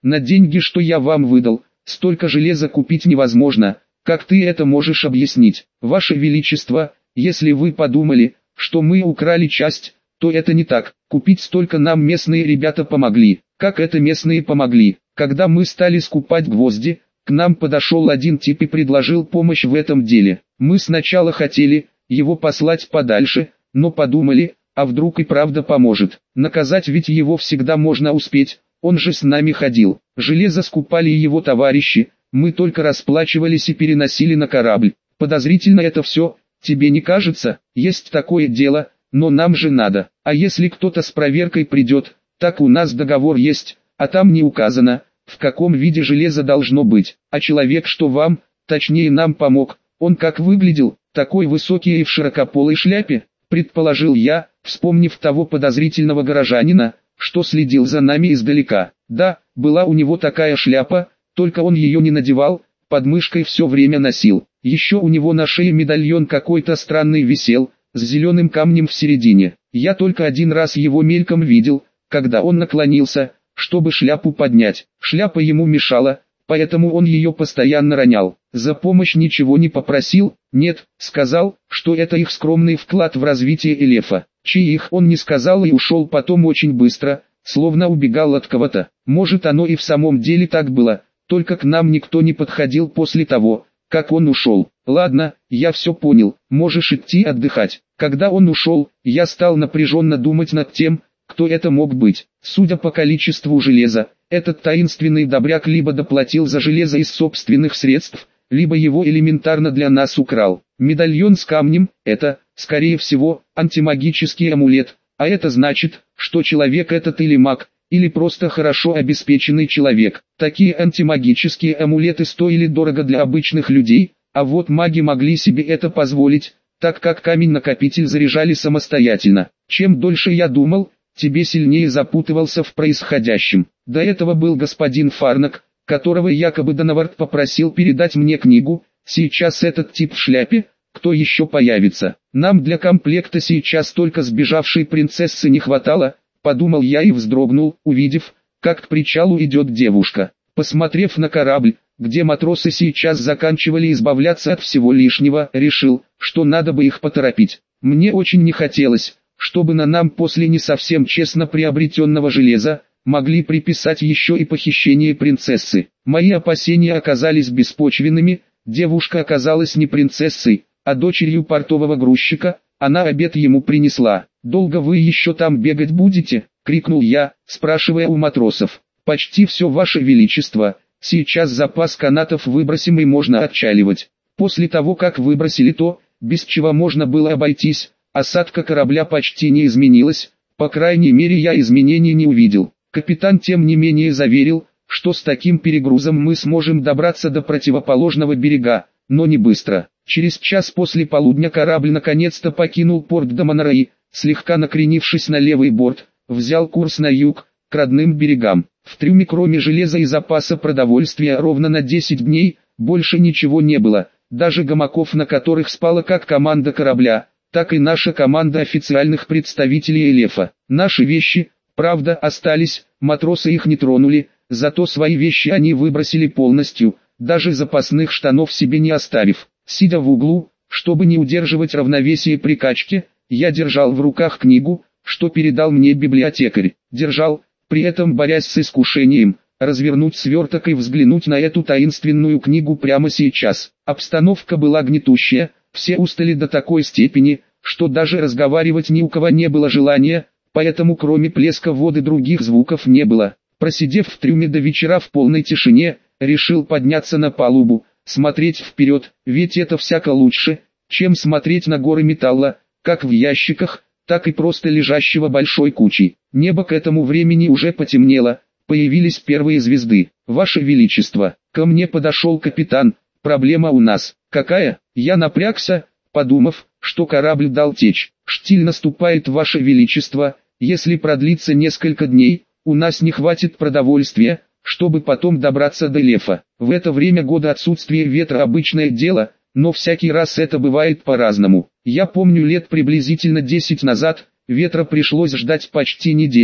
На деньги, что я вам выдал, столько железа купить невозможно. Как ты это можешь объяснить? Ваше Величество, если вы подумали, что мы украли часть, то это не так. Купить столько нам местные ребята помогли. Как это местные помогли? Когда мы стали скупать гвозди, к нам подошел один тип и предложил помощь в этом деле. Мы сначала хотели его послать подальше, но подумали, а вдруг и правда поможет. Наказать ведь его всегда можно успеть, он же с нами ходил. Железо скупали и его товарищи, мы только расплачивались и переносили на корабль. Подозрительно это все, тебе не кажется? Есть такое дело, но нам же надо. А если кто-то с проверкой придет, так у нас договор есть, а там не указано, в каком виде железо должно быть. А человек, что вам, точнее нам помог, он как выглядел, такой высокий и в широкополой шляпе, предположил я, вспомнив того подозрительного горожанина, что следил за нами издалека. Да, была у него такая шляпа, только он ее не надевал, под мышкой все время носил. Еще у него на шее медальон какой-то странный висел, с зеленым камнем в середине. Я только один раз его мельком видел, когда он наклонился, чтобы шляпу поднять. Шляпа ему мешала, поэтому он ее постоянно ронял. За помощь ничего не попросил, нет, сказал, что это их скромный вклад в развитие Элефа. Чьих он не сказал и ушел потом очень быстро, словно убегал от кого-то. Может, оно и в самом деле так было, только к нам никто не подходил после того, как он ушел. Ладно, я все понял, можешь идти отдыхать. Когда он ушел, я стал напряженно думать над тем, кто это мог быть. Судя по количеству железа, этот таинственный добряк либо доплатил за железо из собственных средств, либо его элементарно для нас украл. Медальон с камнем – это, скорее всего, антимагический амулет, а это значит, что человек этот или маг, или просто хорошо обеспеченный человек. Такие антимагические амулеты стоили дорого для обычных людей, а вот маги могли себе это позволить, так как камень-накопитель заряжали самостоятельно. Чем дольше я думал, тебе сильнее запутывался в происходящем. До этого был господин Фарнак, которого якобы Донавард попросил передать мне книгу, сейчас этот тип в шляпе, кто еще появится. Нам для комплекта сейчас только сбежавшей принцессы не хватало, подумал я и вздрогнул, увидев, как к причалу идет девушка. Посмотрев на корабль, где матросы сейчас заканчивали избавляться от всего лишнего, решил, что надо бы их поторопить. Мне очень не хотелось, чтобы на нам после не совсем честно приобретенного железа, могли приписать еще и похищение принцессы. Мои опасения оказались беспочвенными, девушка оказалась не принцессой, а дочерью портового грузчика, она обед ему принесла. «Долго вы еще там бегать будете?» — крикнул я, спрашивая у матросов. «Почти все, ваше величество, сейчас запас канатов выбросим и можно отчаливать». После того, как выбросили то, без чего можно было обойтись, осадка корабля почти не изменилась, по крайней мере я изменений не увидел. Капитан тем не менее заверил, что с таким перегрузом мы сможем добраться до противоположного берега, но не быстро. Через час после полудня корабль наконец-то покинул порт Даманараи, слегка накренившись на левый борт, взял курс на юг, к родным берегам. В трюме кроме железа и запаса продовольствия ровно на 10 дней, больше ничего не было, даже гамаков, на которых спала как команда корабля, так и наша команда официальных представителей Элефа. Наши вещи, правда, остались, матросы их не тронули, зато свои вещи они выбросили полностью, даже запасных штанов себе не оставив. Сидя в углу, чтобы не удерживать равновесие при качке, я держал в руках книгу, что передал мне библиотекарь. Держал, при этом борясь с искушением, развернуть сверток и взглянуть на эту таинственную книгу прямо сейчас. Обстановка была гнетущая, все устали до такой степени, что даже разговаривать ни у кого не было желания, поэтому кроме плеска воды других звуков не было. Просидев в трюме до вечера в полной тишине, решил подняться на палубу, смотреть вперед, ведь это всяко лучше, чем смотреть на горы металла, как в ящиках, так и просто лежащего большой кучей. Небо к этому времени уже потемнело, появились первые звезды. «Ваше Величество», ко мне подошел капитан, «проблема у нас». «Какая?» Я напрягся, подумав, что корабль дал течь. «Штиль наступает, Ваше Величество, если продлится несколько дней, у нас не хватит продовольствия, чтобы потом добраться до Элефа. В это время года отсутствие ветра обычное дело, но всякий раз это бывает по-разному. Я помню лет приблизительно 10 назад, ветра пришлось ждать почти неделю,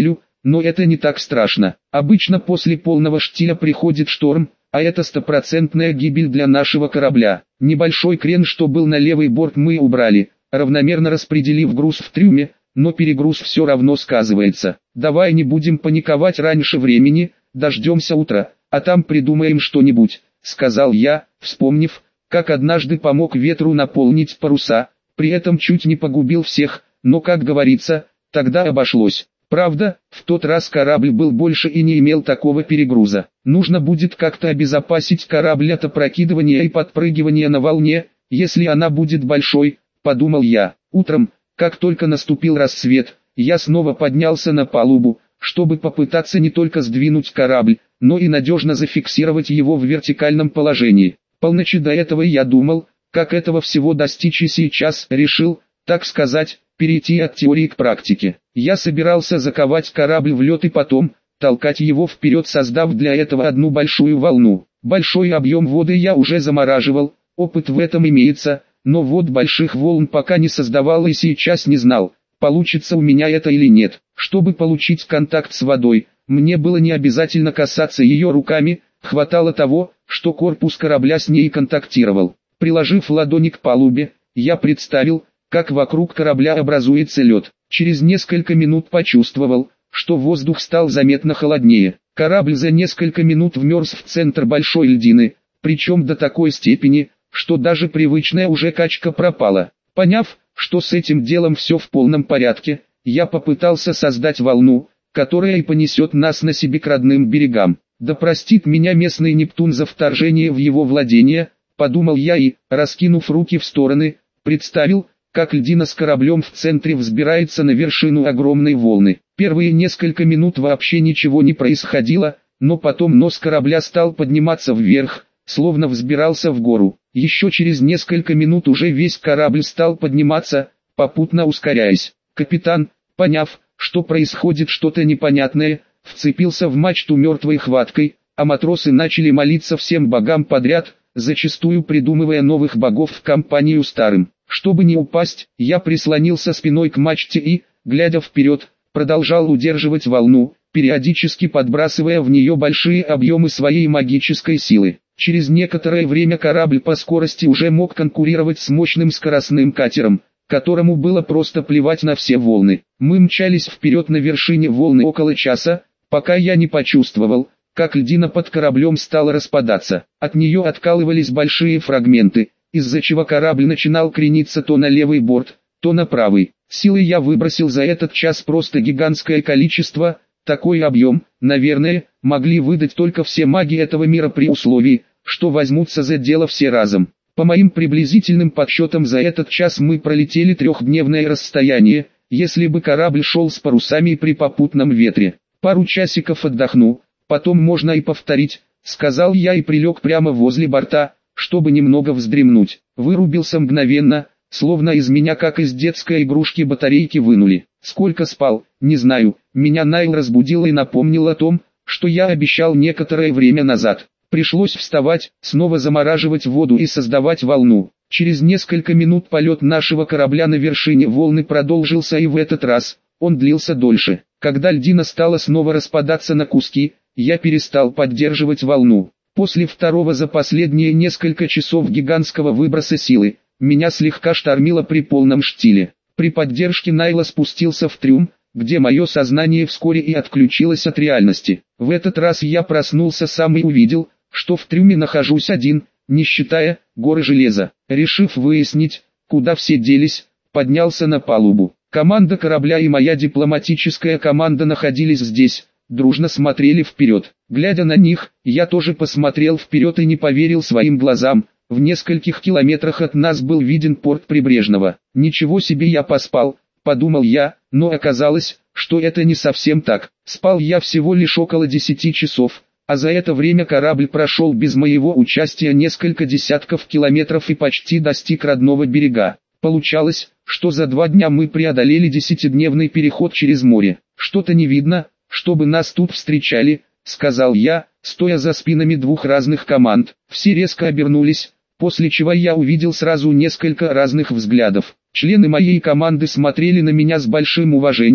но это не так страшно. Обычно после полного штиля приходит шторм, а это стопроцентная гибель для нашего корабля. Небольшой крен, что был на левый борт, мы убрали, равномерно распределив груз в трюме, но перегруз все равно сказывается. Давай не будем паниковать раньше времени, дождемся утра, а там придумаем что-нибудь, сказал я, вспомнив, как однажды помог ветру наполнить паруса, при этом чуть не погубил всех, но, как говорится, тогда обошлось. Правда, в тот раз корабль был больше и не имел такого перегруза. Нужно будет как-то обезопасить корабль от опрокидывания и подпрыгивания на волне, если она будет большой, подумал я. Утром, как только наступил рассвет, я снова поднялся на палубу, чтобы попытаться не только сдвинуть корабль, но и надежно зафиксировать его в вертикальном положении. Полночи до этого я думал, как этого всего достичь, и сейчас решил, так сказать, перейти от теории к практике. Я собирался заковать корабль в лед и потом толкать его вперед, создав для этого одну большую волну. Большой объем воды я уже замораживал, опыт в этом имеется, но вот больших волн пока не создавал и сейчас не знал, получится у меня это или нет. Чтобы получить контакт с водой, мне было не обязательно касаться ее руками, хватало того, что корпус корабля с ней контактировал. Приложив ладони к палубе, я представил, как вокруг корабля образуется лед. Через несколько минут почувствовал, что воздух стал заметно холоднее. Корабль за несколько минут вмерз в центр большой льдины, причем до такой степени, что даже привычная уже качка пропала. Поняв, что с этим делом все в полном порядке, я попытался создать волну, которая и понесет нас на себе к родным берегам. Да простит меня местный Нептун за вторжение в его владение, подумал я и, раскинув руки в стороны, представил, как льдина с кораблем в центре взбирается на вершину огромной волны. Первые несколько минут вообще ничего не происходило, но потом нос корабля стал подниматься вверх, словно взбирался в гору. Еще через несколько минут уже весь корабль стал подниматься, попутно ускоряясь. Капитан, поняв, что происходит что-то непонятное, вцепился в мачту мертвой хваткой, а матросы начали молиться всем богам подряд, зачастую придумывая новых богов в компанию старым. Чтобы не упасть, я прислонился спиной к мачте и, глядя вперед, продолжал удерживать волну, периодически подбрасывая в нее большие объемы своей магической силы. Через некоторое время корабль по скорости уже мог конкурировать с мощным скоростным катером, которому было просто плевать на все волны. Мы мчались вперед на вершине волны около часа, пока я не почувствовал, как льдина под кораблем стала распадаться. От нее откалывались большие фрагменты, из-за чего корабль начинал крениться то на левый борт, то на правый. Силы я выбросил за этот час просто гигантское количество, такой объем, наверное, могли выдать только все маги этого мира при условии, что возьмутся за дело все разом. По моим приблизительным подсчетам, за этот час мы пролетели трехдневное расстояние, если бы корабль шел с парусами при попутном ветре. Пару часиков отдохну, потом можно и повторить, сказал я и прилег прямо возле борта, чтобы немного вздремнуть. Вырубился мгновенно, словно из меня как из детской игрушки батарейки вынули. Сколько спал, не знаю, меня Найл разбудил и напомнил о том, что я обещал некоторое время назад. Пришлось вставать, снова замораживать воду и создавать волну. Через несколько минут полет нашего корабля на вершине волны продолжился, и в этот раз он длился дольше. Когда льдина стала снова распадаться на куски, я перестал поддерживать волну. После второго за последние несколько часов гигантского выброса силы, меня слегка штормило при полном штиле. При поддержке Найла спустился в трюм, где мое сознание вскоре и отключилось от реальности. В этот раз я проснулся сам и увидел, что в трюме нахожусь один, не считая горы железа. Решив выяснить, куда все делись, поднялся на палубу. Команда корабля и моя дипломатическая команда находились здесь, дружно смотрели вперед. Глядя на них, я тоже посмотрел вперед и не поверил своим глазам. В нескольких километрах от нас был виден порт Прибрежного. Ничего себе, я поспал, подумал я, но оказалось, что это не совсем так. Спал я всего лишь около 10 часов, а за это время корабль прошел без моего участия несколько десятков километров и почти достиг родного берега. Получалось, что за 2 дня мы преодолели 10-дневный переход через море. Что-то не видно, чтобы нас тут встречали, сказал я, стоя за спинами 2 разных команд. Все резко обернулись, после чего я увидел сразу несколько разных взглядов. Члены моей команды смотрели на меня с большим уважением,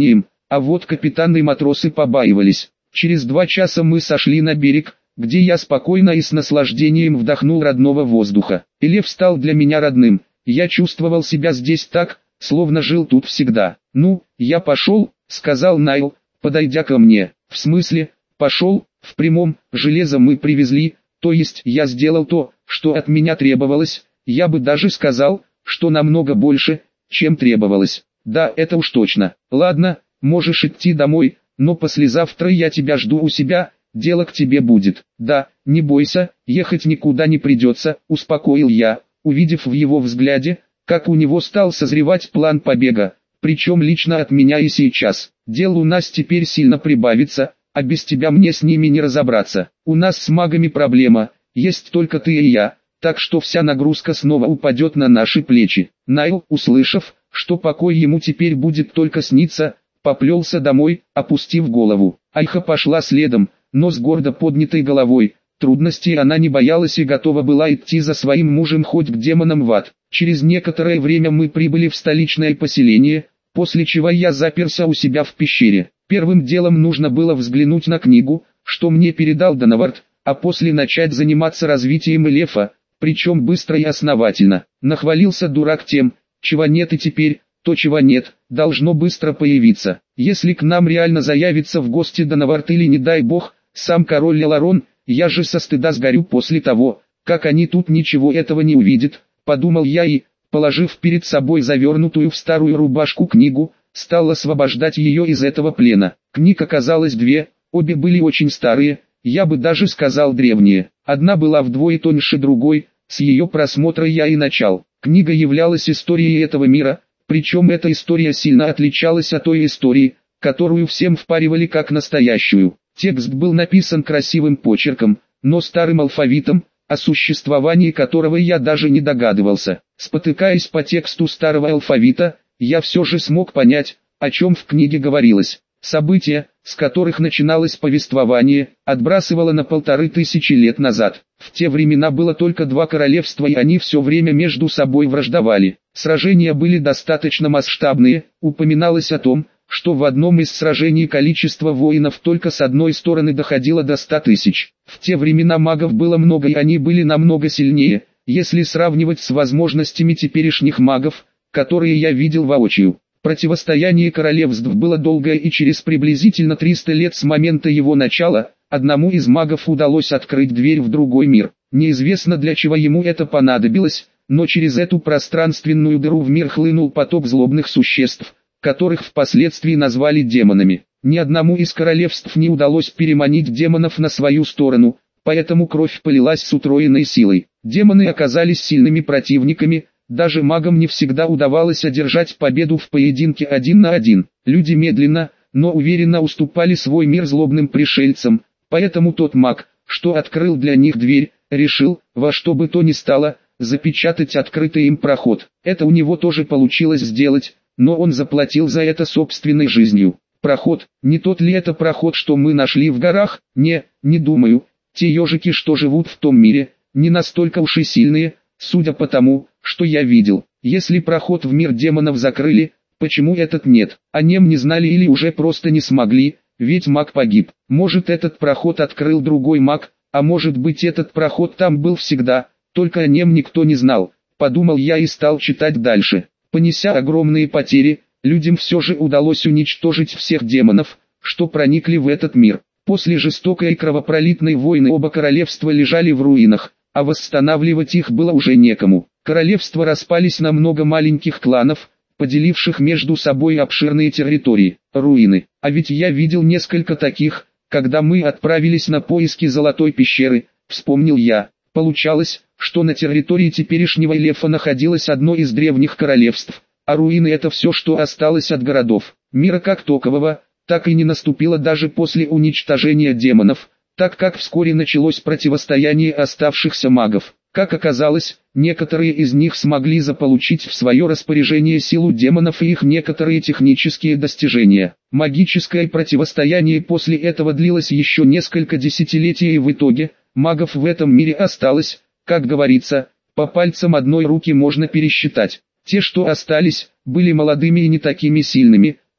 а вот капитан и матросы побаивались. Через 2 часа мы сошли на берег, где я спокойно и с наслаждением вдохнул родного воздуха. Элеф стал для меня родным, я чувствовал себя здесь так, словно жил тут всегда. «Ну, я пошел», — сказал Найл, подойдя ко мне. «В смысле, пошел, в прямом, железо мы привезли, то есть я сделал то, что от меня требовалось, я бы даже сказал, что намного больше, чем требовалось. Да, это уж точно. Ладно, можешь идти домой, но послезавтра я тебя жду у себя, дело к тебе будет». «Да, не бойся, ехать никуда не придется», — успокоил я, увидев в его взгляде, как у него стал созревать план побега, причем лично от меня и сейчас. «Дел у нас теперь сильно прибавится, а без тебя мне с ними не разобраться. У нас с магами проблема, есть только ты и я, так что вся нагрузка снова упадет на наши плечи». Найл, услышав, что покой ему теперь будет только сниться, поплелся домой, опустив голову. Айха пошла следом, но с гордо поднятой головой. Трудностей она не боялась и готова была идти за своим мужем хоть к демонам в ад. Через некоторое время мы прибыли в столичное поселение, после чего я заперся у себя в пещере. Первым делом нужно было взглянуть на книгу, что мне передал Донавард, а после начать заниматься развитием Элефа, причем быстро и основательно. Нахвалился дурак тем, чего нет, и теперь, то чего нет, должно быстро появиться. Если к нам реально заявится в гости Донавард или, не дай бог, сам король Леларон, я же со стыда сгорю после того, как они тут ничего этого не увидят, подумал я и, положив перед собой завернутую в старую рубашку книгу, стал освобождать ее из этого плена. Книг оказалось 2, обе были очень старые, я бы даже сказал древние. Одна была вдвое тоньше другой, с ее просмотра я и начал. Книга являлась историей этого мира, причем эта история сильно отличалась от той истории, которую всем впаривали как настоящую. Текст был написан красивым почерком, но старым алфавитом, о существовании которого я даже не догадывался. Спотыкаясь по тексту старого алфавита, я все же смог понять, о чем в книге говорилось. События, с которых начиналось повествование, отбрасывало на 1500 лет назад. В те времена было только 2 королевства, и они все время между собой враждовали. Сражения были достаточно масштабные, упоминалось о том, что в одном из сражений количество воинов только с одной стороны доходило до 100 000. В те времена магов было много, и они были намного сильнее, если сравнивать с возможностями теперешних магов, которые я видел воочию. Противостояние королевств было долгое, и через приблизительно 300 лет с момента его начала, одному из магов удалось открыть дверь в другой мир. Неизвестно, для чего ему это понадобилось, но через эту пространственную дыру в мир хлынул поток злобных существ, которых впоследствии назвали демонами. Ни одному из королевств не удалось переманить демонов на свою сторону, поэтому кровь полилась с утроенной силой. Демоны оказались сильными противниками, даже магам не всегда удавалось одержать победу в поединке 1 на 1. Люди медленно, но уверенно уступали свой мир злобным пришельцам, поэтому тот маг, что открыл для них дверь, решил, во что бы то ни стало, запечатать открытый им проход. Это у него тоже получилось сделать, но он заплатил за это собственной жизнью. Проход, не тот ли это проход, что мы нашли в горах? Не думаю. Те ежики, что живут в том мире, не настолько уж и сильные, судя по тому, что я видел. Если проход в мир демонов закрыли, почему этот нет? О нем не знали или уже просто не смогли, ведь маг погиб. Может, этот проход открыл другой маг, а может быть, этот проход там был всегда, только о нем никто не знал. Подумал я и стал читать дальше. Понеся огромные потери, людям все же удалось уничтожить всех демонов, что проникли в этот мир. После жестокой и кровопролитной войны оба королевства лежали в руинах, а восстанавливать их было уже некому. Королевства распались на много маленьких кланов, поделивших между собой обширные территории. Руины. А ведь я видел несколько таких, когда мы отправились на поиски Золотой пещеры, вспомнил я. Получалось, что на территории теперешнего Элефа находилось одно из древних королевств, а руины — это все, что осталось от городов. Мира как такового, так и не наступило даже после уничтожения демонов, так как вскоре началось противостояние оставшихся магов. Как оказалось, некоторые из них смогли заполучить в свое распоряжение силу демонов и их некоторые технические достижения. Магическое противостояние после этого длилось еще несколько десятилетий, и в итоге магов в этом мире осталось, как говорится, по пальцам одной руки можно пересчитать. Те, что остались, были молодыми и не такими сильными,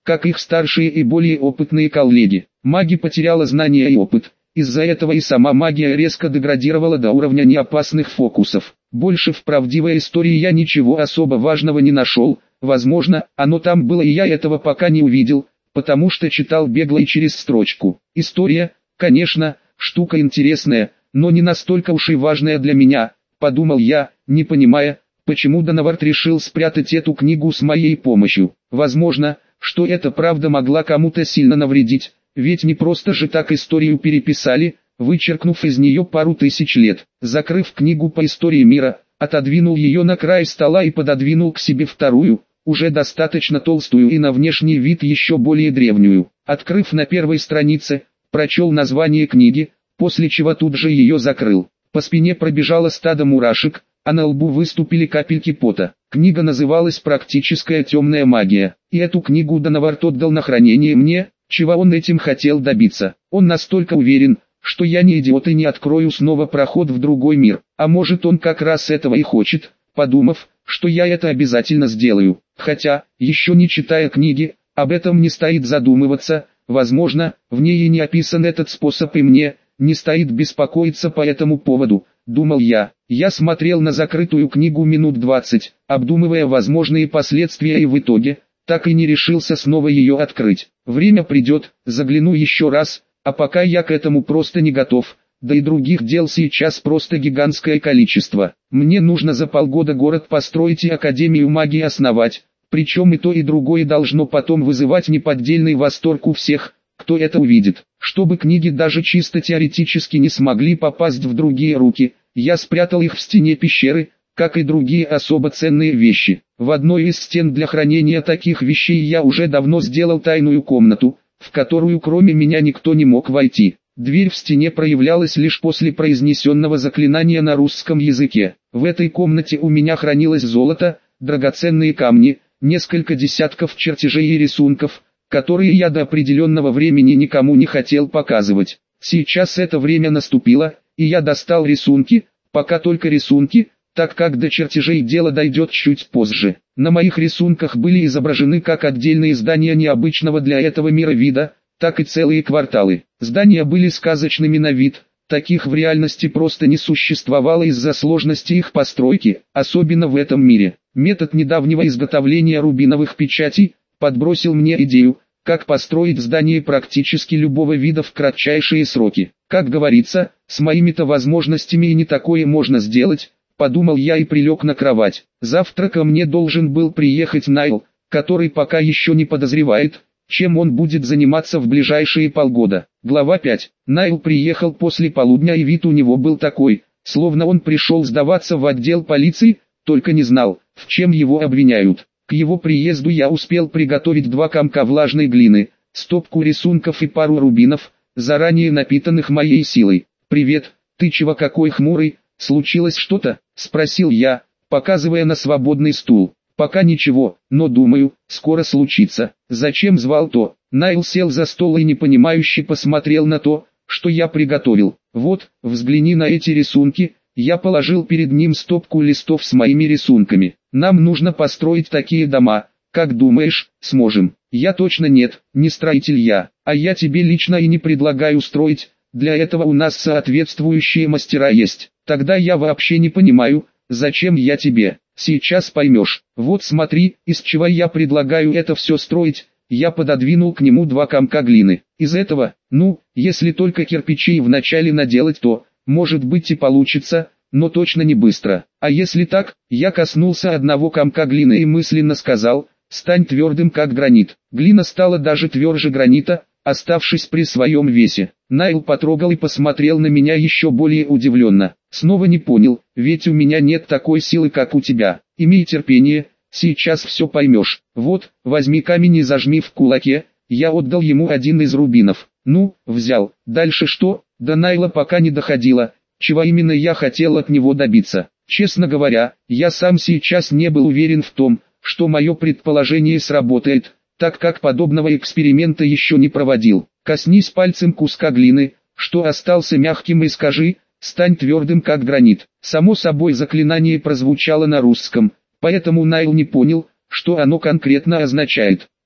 как их старшие и более опытные коллеги. Маги потеряла знания и опыт, из-за этого и сама магия резко деградировала до уровня неопасных фокусов. Больше в правдивой истории я ничего особо важного не нашел, возможно, оно там было и я этого пока не увидел, потому что читал бегло и через строчку. История, конечно, штука интересная, но не настолько уж и важная для меня, подумал я, не понимая, почему Донавард решил спрятать эту книгу с моей помощью. Возможно, что эта правда могла кому-то сильно навредить, ведь не просто же так историю переписали, вычеркнув из нее пару тысяч лет. Закрыв книгу по истории мира, отодвинул ее на край стола и пододвинул к себе вторую, уже достаточно толстую и на внешний вид еще более древнюю. Открыв на первой странице, прочел название книги, после чего тут же ее закрыл. По спине пробежало стадо мурашек, а на лбу выступили капельки пота. Книга называлась «Практическая темная магия», и эту книгу Донавард отдал на хранение мне. Чего он этим хотел добиться? Он настолько уверен, что я не идиот и не открою снова проход в другой мир. А может, он как раз этого и хочет, подумав, что я это обязательно сделаю. Хотя, еще не читая книги, об этом не стоит задумываться. Возможно, в ней и не описан этот способ, и мне не стоит беспокоиться по этому поводу, думал я. Я смотрел на закрытую книгу минут 20, обдумывая возможные последствия, и в итоге так и не решился снова ее открыть. Время придет, загляну еще раз, а пока я к этому просто не готов, да и других дел сейчас просто гигантское количество. Мне нужно за полгода город построить и Академию магии основать, причем и то и другое должно потом вызывать неподдельный восторг у всех, кто это увидит. Чтобы книги даже чисто теоретически не смогли попасть в другие руки, я спрятал их в стене пещеры, как и другие особо ценные вещи. В одной из стен для хранения таких вещей я уже давно сделал тайную комнату, в которую кроме меня никто не мог войти. Дверь в стене проявлялась лишь после произнесенного заклинания на русском языке. В этой комнате у меня хранилось золото, драгоценные камни, несколько десятков чертежей и рисунков, которые я до определенного времени никому не хотел показывать. Сейчас это время наступило, и я достал рисунки, пока только рисунки, так как до чертежей дело дойдет чуть позже. На моих рисунках были изображены как отдельные здания необычного для этого мира вида, так и целые кварталы. Здания были сказочными на вид, таких в реальности просто не существовало из-за сложности их постройки, особенно в этом мире. Метод недавнего изготовления рубиновых печатей подбросил мне идею, как построить здание практически любого вида в кратчайшие сроки. Как говорится, с моими-то возможностями и не такое можно сделать, подумал я и прилег на кровать. Завтра ко мне должен был приехать Найл, который пока еще не подозревает, чем он будет заниматься в ближайшие полгода. Глава 5. Найл приехал после полудня, и вид у него был такой, словно он пришел сдаваться в отдел полиции, только не знал, в чем его обвиняют. К его приезду я успел приготовить 2 комка влажной глины, стопку рисунков и пару рубинов, заранее напитанных моей силой. «Привет, ты чего какой хмурый, случилось что-то?» — спросил я, показывая на свободный стул. «Пока ничего, но думаю, скоро случится. Зачем звал-то?» Найл сел за стол и непонимающе посмотрел на то, что я приготовил. «Вот, взгляни на эти рисунки». Я положил перед ним стопку листов с моими рисунками. «Нам нужно построить такие дома. Как думаешь, сможем?» «Я точно нет, не строитель я, а я тебе лично и не предлагаю строить. Для этого у нас соответствующие мастера есть. Тогда я вообще не понимаю, зачем я тебе. Сейчас поймешь. Вот смотри, из чего я предлагаю это все строить». Я пододвинул к нему 2 комка глины. «Из этого, ну, если только кирпичей вначале наделать, то, может быть, и получится, но точно не быстро. А если так?» Я коснулся одного комка глины и мысленно сказал: «Стань твердым как гранит». Глина стала даже тверже гранита, оставшись при своем весе. Найл потрогал и посмотрел на меня еще более удивленно. «Снова не понял, ведь у меня нет такой силы, как у тебя. Имей терпение, сейчас все поймешь. Вот, возьми камень и зажми в кулаке». Я отдал ему один из рубинов. «Ну, взял. Дальше что?» До Найла пока не доходило, чего именно я хотел от него добиться. Честно говоря, я сам сейчас не был уверен в том, что мое предположение сработает, так как подобного эксперимента еще не проводил. «Коснись пальцем куска глины, что остался мягким, и скажи: стань твердым как гранит». Само собой, заклинание прозвучало на русском, поэтому Найл не понял, что оно конкретно означает.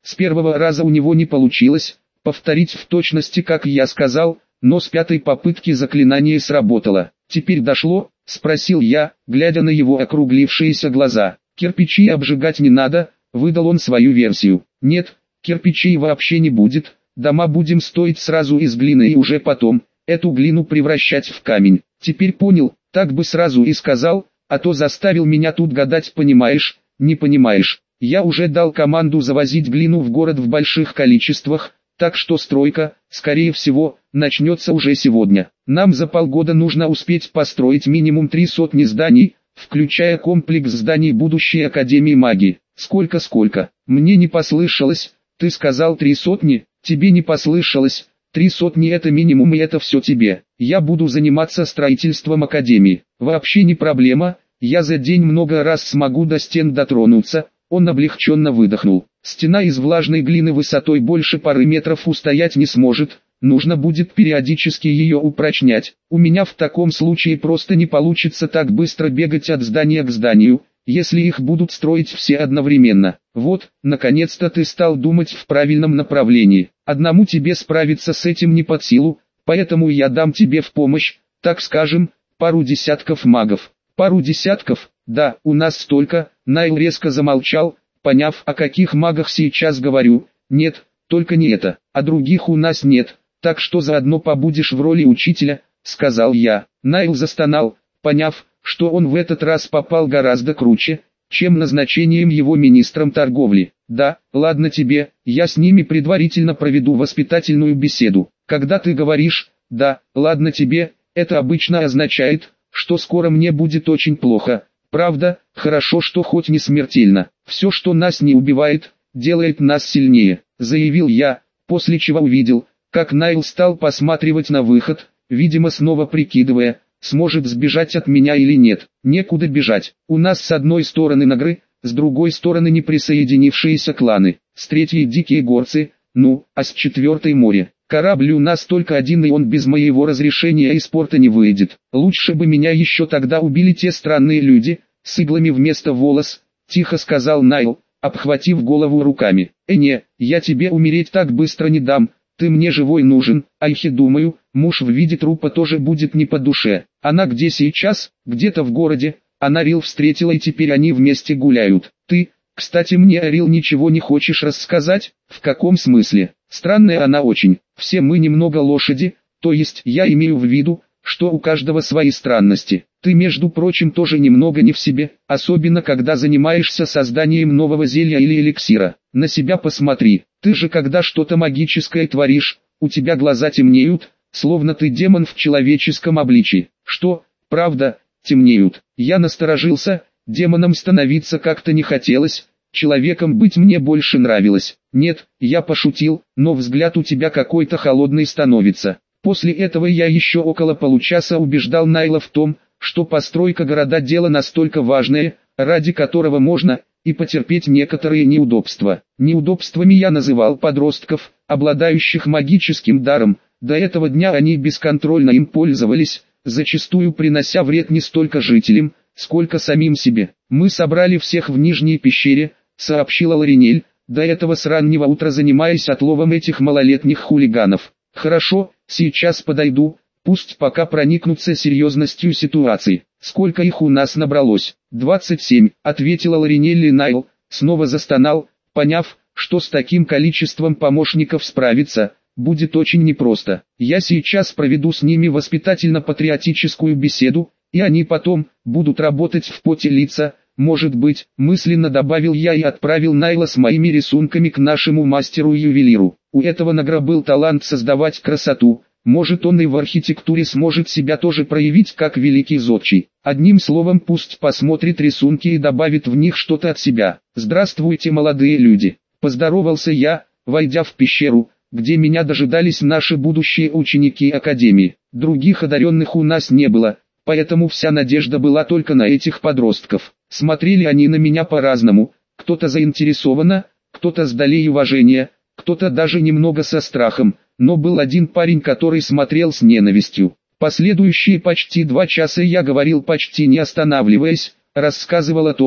С первого раза у него не получилось повторить в точности, как я сказал, но с пятой попытки заклинание сработало. «Теперь дошло?» — спросил я, глядя на его округлившиеся глаза. «Кирпичи обжигать не надо», — выдал он свою версию. «Нет, кирпичей вообще не будет, дома будем строить сразу из глины и уже потом эту глину превращать в камень». «Теперь понял, так бы сразу и сказал, а то заставил меня тут гадать, понимаешь, не понимаешь. Я уже дал команду завозить глину в город в больших количествах, так что стройка, скорее всего, начнется уже сегодня. Нам за полгода нужно успеть построить минимум 300 зданий, включая комплекс зданий будущей Академии магии». «Сколько? Мне не послышалось, ты сказал 300, тебе не послышалось, 300 это минимум и это все тебе. Я буду заниматься строительством Академии. Вообще не проблема, я за день много раз смогу до стен дотронуться». Он облегченно выдохнул. «Стена из влажной глины высотой больше пары метров устоять не сможет, нужно будет периодически ее упрочнять. У меня в таком случае просто не получится так быстро бегать от здания к зданию, если их будут строить все одновременно. Вот, наконец-то ты стал думать в правильном направлении. Одному тебе справиться с этим не под силу, поэтому я дам тебе в помощь, так скажем, пару десятков магов». «Пару десятков? Да, у нас столько». Найл резко замолчал, поняв, о каких магах сейчас говорю. «Нет, только не это, а других у нас нет, так что заодно побудешь в роли учителя», — сказал я. Найл застонал, поняв, что он в этот раз попал гораздо круче, чем назначением его министром торговли. «Да, ладно тебе, я с ними предварительно проведу воспитательную беседу». Когда ты говоришь «да, ладно тебе», это обычно означает, что скоро мне будет очень плохо. Правда, хорошо, что хоть не смертельно. «Все, что нас не убивает, делает нас сильнее», — заявил я, после чего увидел, как Найл стал посматривать на выход, видимо снова прикидывая, сможет сбежать от меня или нет. «Некуда бежать. У нас с одной стороны Нагры, с другой стороны неприсоединившиеся кланы, с третьей дикие горцы, ну, а с четвертой море. Корабль у нас только один, и он без моего разрешения из порта не выйдет. Лучше бы меня еще тогда убили те странные люди, с иглами вместо волос», — тихо сказал Найл, обхватив голову руками. Не, я тебе умереть так быстро не дам, ты мне живой нужен». «Айхи, думаю, муж в виде трупа тоже будет не по душе». «Она где сейчас?» «Где-то в городе, она Рил встретила и теперь они вместе гуляют». «Ты, кстати, мне о Рил ничего не хочешь рассказать?» «В каком смысле?» «Странная она очень. Все мы немного лошади, то есть я имею в виду, что у каждого свои странности. Ты, между прочим, тоже немного не в себе, особенно когда занимаешься созданием нового зелья или эликсира. На себя посмотри, ты же когда что-то магическое творишь, у тебя глаза темнеют, словно ты демон в человеческом обличии». «Что, правда, темнеют?» Я насторожился, демоном становиться как-то не хотелось, человеком быть мне больше нравилось. «Нет, я пошутил, но взгляд у тебя какой-то холодный становится». После этого я еще около получаса убеждал Найла в том, что постройка города дело настолько важное, ради которого можно и потерпеть некоторые неудобства. Неудобствами я называл подростков, обладающих магическим даром. До этого дня они бесконтрольно им пользовались, зачастую принося вред не столько жителям, сколько самим себе. «Мы собрали всех в Нижней пещере», — сообщила Ларинель, до этого с раннего утра занимаясь отловом этих малолетних хулиганов. «Хорошо, сейчас подойду, пусть пока проникнутся серьезностью ситуации». «Сколько их у нас набралось?» 27, ответила Ларинель, и Найл снова застонал, поняв, что с таким количеством помощников справиться будет очень непросто. «Я сейчас проведу с ними воспитательно-патриотическую беседу, и они потом будут работать в поте лица, может быть», мысленно добавил я и отправил Найла с моими рисунками к нашему мастеру-ювелиру. У этого Награ был талант создавать красоту, может он и в архитектуре сможет себя тоже проявить как великий зодчий. Одним словом, пусть посмотрит рисунки и добавит в них что-то от себя. «Здравствуйте, молодые люди», — поздоровался я, войдя в пещеру, где меня дожидались наши будущие ученики Академии. Других одаренных у нас не было, поэтому вся надежда была только на этих подростков. Смотрели они на меня по-разному, кто-то заинтересованно, кто-то с долей уважения, кто-то даже немного со страхом, но был один парень, который смотрел с ненавистью. Последующие почти 2 часа я говорил почти не останавливаясь, рассказывал о том,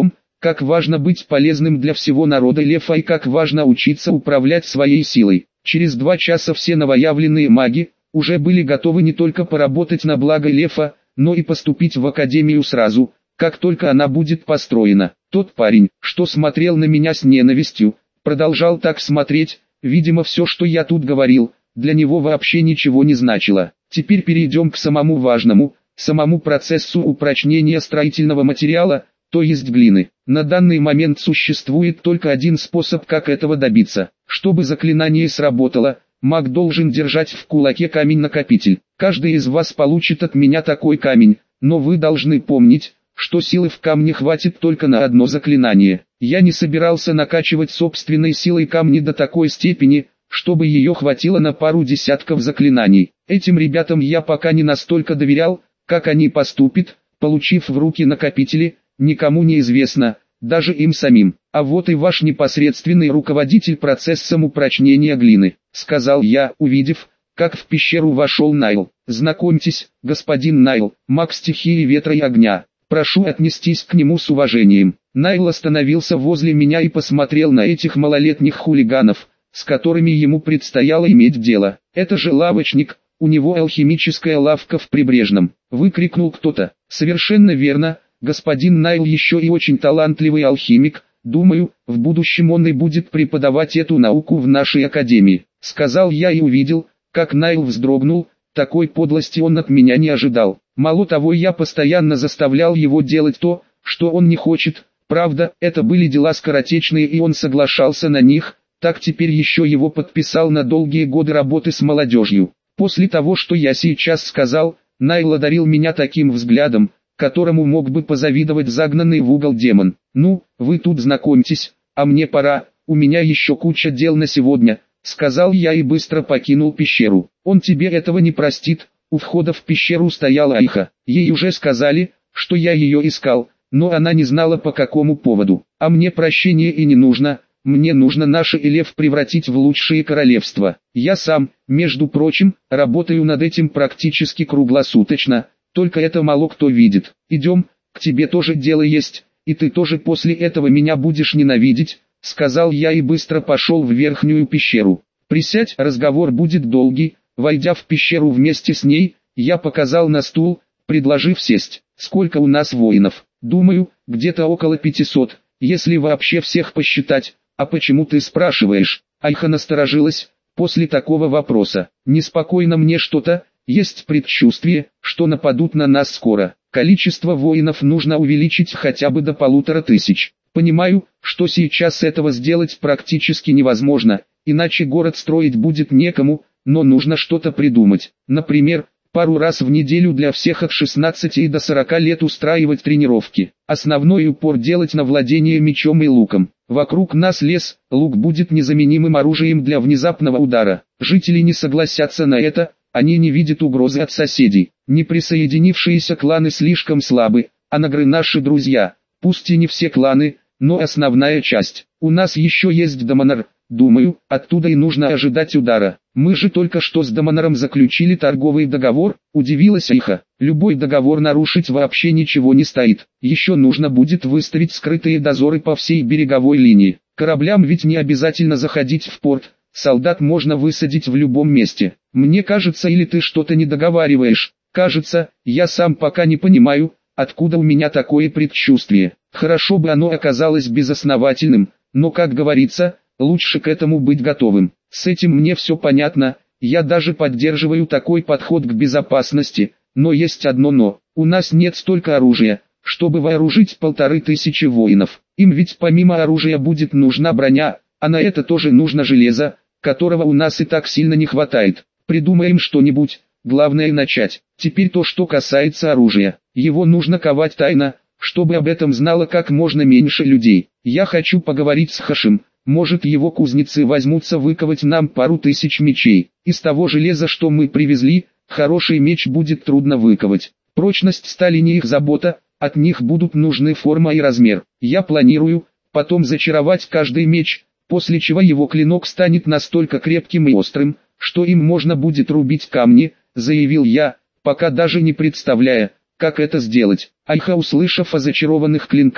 как важно быть полезным для всего народа Лефа и как важно учиться управлять своей силой. Через 2 часа все новоявленные маги уже были готовы не только поработать на благо Лефа, но и поступить в академию сразу, как только она будет построена. Тот парень, что смотрел на меня с ненавистью, продолжал так смотреть, видимо все, что я тут говорил, для него вообще ничего не значило. Теперь перейдем к самому важному, самому процессу упрочнения строительного материала, то есть глины. На данный момент существует только один способ, как этого добиться. Чтобы заклинание сработало, маг должен держать в кулаке камень-накопитель. Каждый из вас получит от меня такой камень, но вы должны помнить, что силы в камне хватит только на одно заклинание. Я не собирался накачивать собственной силой камни до такой степени, чтобы ее хватило на пару десятков заклинаний. Этим ребятам я пока не настолько доверял, как они поступят, получив в руки накопители, никому не известно, даже им самим. А вот и ваш непосредственный руководитель процессом упрочнения глины, сказал я, увидев, как в пещеру вошел Найл. Знакомьтесь, господин Найл, маг стихии ветра и огня. Прошу отнестись к нему с уважением. Найл остановился возле меня и посмотрел на этих малолетних хулиганов, с которыми ему предстояло иметь дело. Это же лавочник, у него алхимическая лавка в Прибрежном. Выкрикнул кто-то. Совершенно верно, господин Найл еще и очень талантливый алхимик. Думаю, в будущем он и будет преподавать эту науку в нашей академии. Сказал я и увидел, как Найл вздрогнул. Такой подлости он от меня не ожидал. Мало того, я постоянно заставлял его делать то, что он не хочет. Правда, это были дела скоротечные и он соглашался на них. Так теперь еще его подписал на долгие годы работы с молодежью. После того, что я сейчас сказал, Найл одарил меня таким взглядом, которому мог бы позавидовать загнанный в угол демон. «Ну, вы тут знакомьтесь, а мне пора, у меня еще куча дел на сегодня», сказал я и быстро покинул пещеру. «Он тебе этого не простит». У входа в пещеру стояла Айха. Ей уже сказали, что я ее искал, но она не знала по какому поводу. А мне прощения и не нужно. Мне нужно наше Элеф превратить в лучшее королевство. Я сам, между прочим, работаю над этим практически круглосуточно, только это мало кто видит. Идем, к тебе тоже дело есть, и ты тоже после этого меня будешь ненавидеть, сказал я и быстро пошел в верхнюю пещеру. Присядь, разговор будет долгий. Войдя в пещеру вместе с ней, я показал на стул, предложив сесть. Сколько у нас воинов? Думаю, где-то около 500, если вообще всех посчитать. А почему ты спрашиваешь? Айха насторожилась после такого вопроса. Неспокойно мне что-то, есть предчувствие, что нападут на нас скоро. Количество воинов нужно увеличить хотя бы до 1500. Понимаю, что сейчас этого сделать практически невозможно, иначе город строить будет некому, но нужно что-то придумать. Например, пару раз в неделю для всех от 16 до 40 лет устраивать тренировки. Основной упор делать на владение мечом и луком. Вокруг нас лес, лук будет незаменимым оружием для внезапного удара. Жители не согласятся на это, они не видят угрозы от соседей. Неприсоединившиеся кланы слишком слабы, а нагры наши друзья. Пусть и не все кланы, но основная часть. У нас еще есть Дамонар. Думаю, оттуда и нужно ожидать удара. Мы же только что с Дамонаром заключили торговый договор, удивилась Айха. Любой договор нарушить вообще ничего не стоит. Еще нужно будет выставить скрытые дозоры по всей береговой линии. Кораблям ведь не обязательно заходить в порт, солдат можно высадить в любом месте. Мне кажется, или ты что-то не договариваешь? Кажется, я сам пока не понимаю, откуда у меня такое предчувствие. Хорошо бы оно оказалось безосновательным, но, как говорится, лучше к этому быть готовым. С этим мне все понятно, я даже поддерживаю такой подход к безопасности, но есть одно но. У нас нет столько оружия, чтобы вооружить 1500 воинов. Им ведь помимо оружия будет нужна броня, а на это тоже нужно железо, которого у нас и так сильно не хватает. Придумаем что-нибудь, главное начать. Теперь то, что касается оружия. Его нужно ковать тайно, чтобы об этом знало как можно меньше людей. Я хочу поговорить с Хашим. Может, его кузнецы возьмутся выковать нам пару тысяч мечей. Из того железа, что мы привезли, хороший меч будет трудно выковать. Прочность стали не их забота, от них будут нужны форма и размер. Я планирую потом зачаровать каждый меч, после чего его клинок станет настолько крепким и острым, что им можно будет рубить камни, заявил я, пока даже не представляя, как это сделать. Айха, услышав о зачарованных клинках,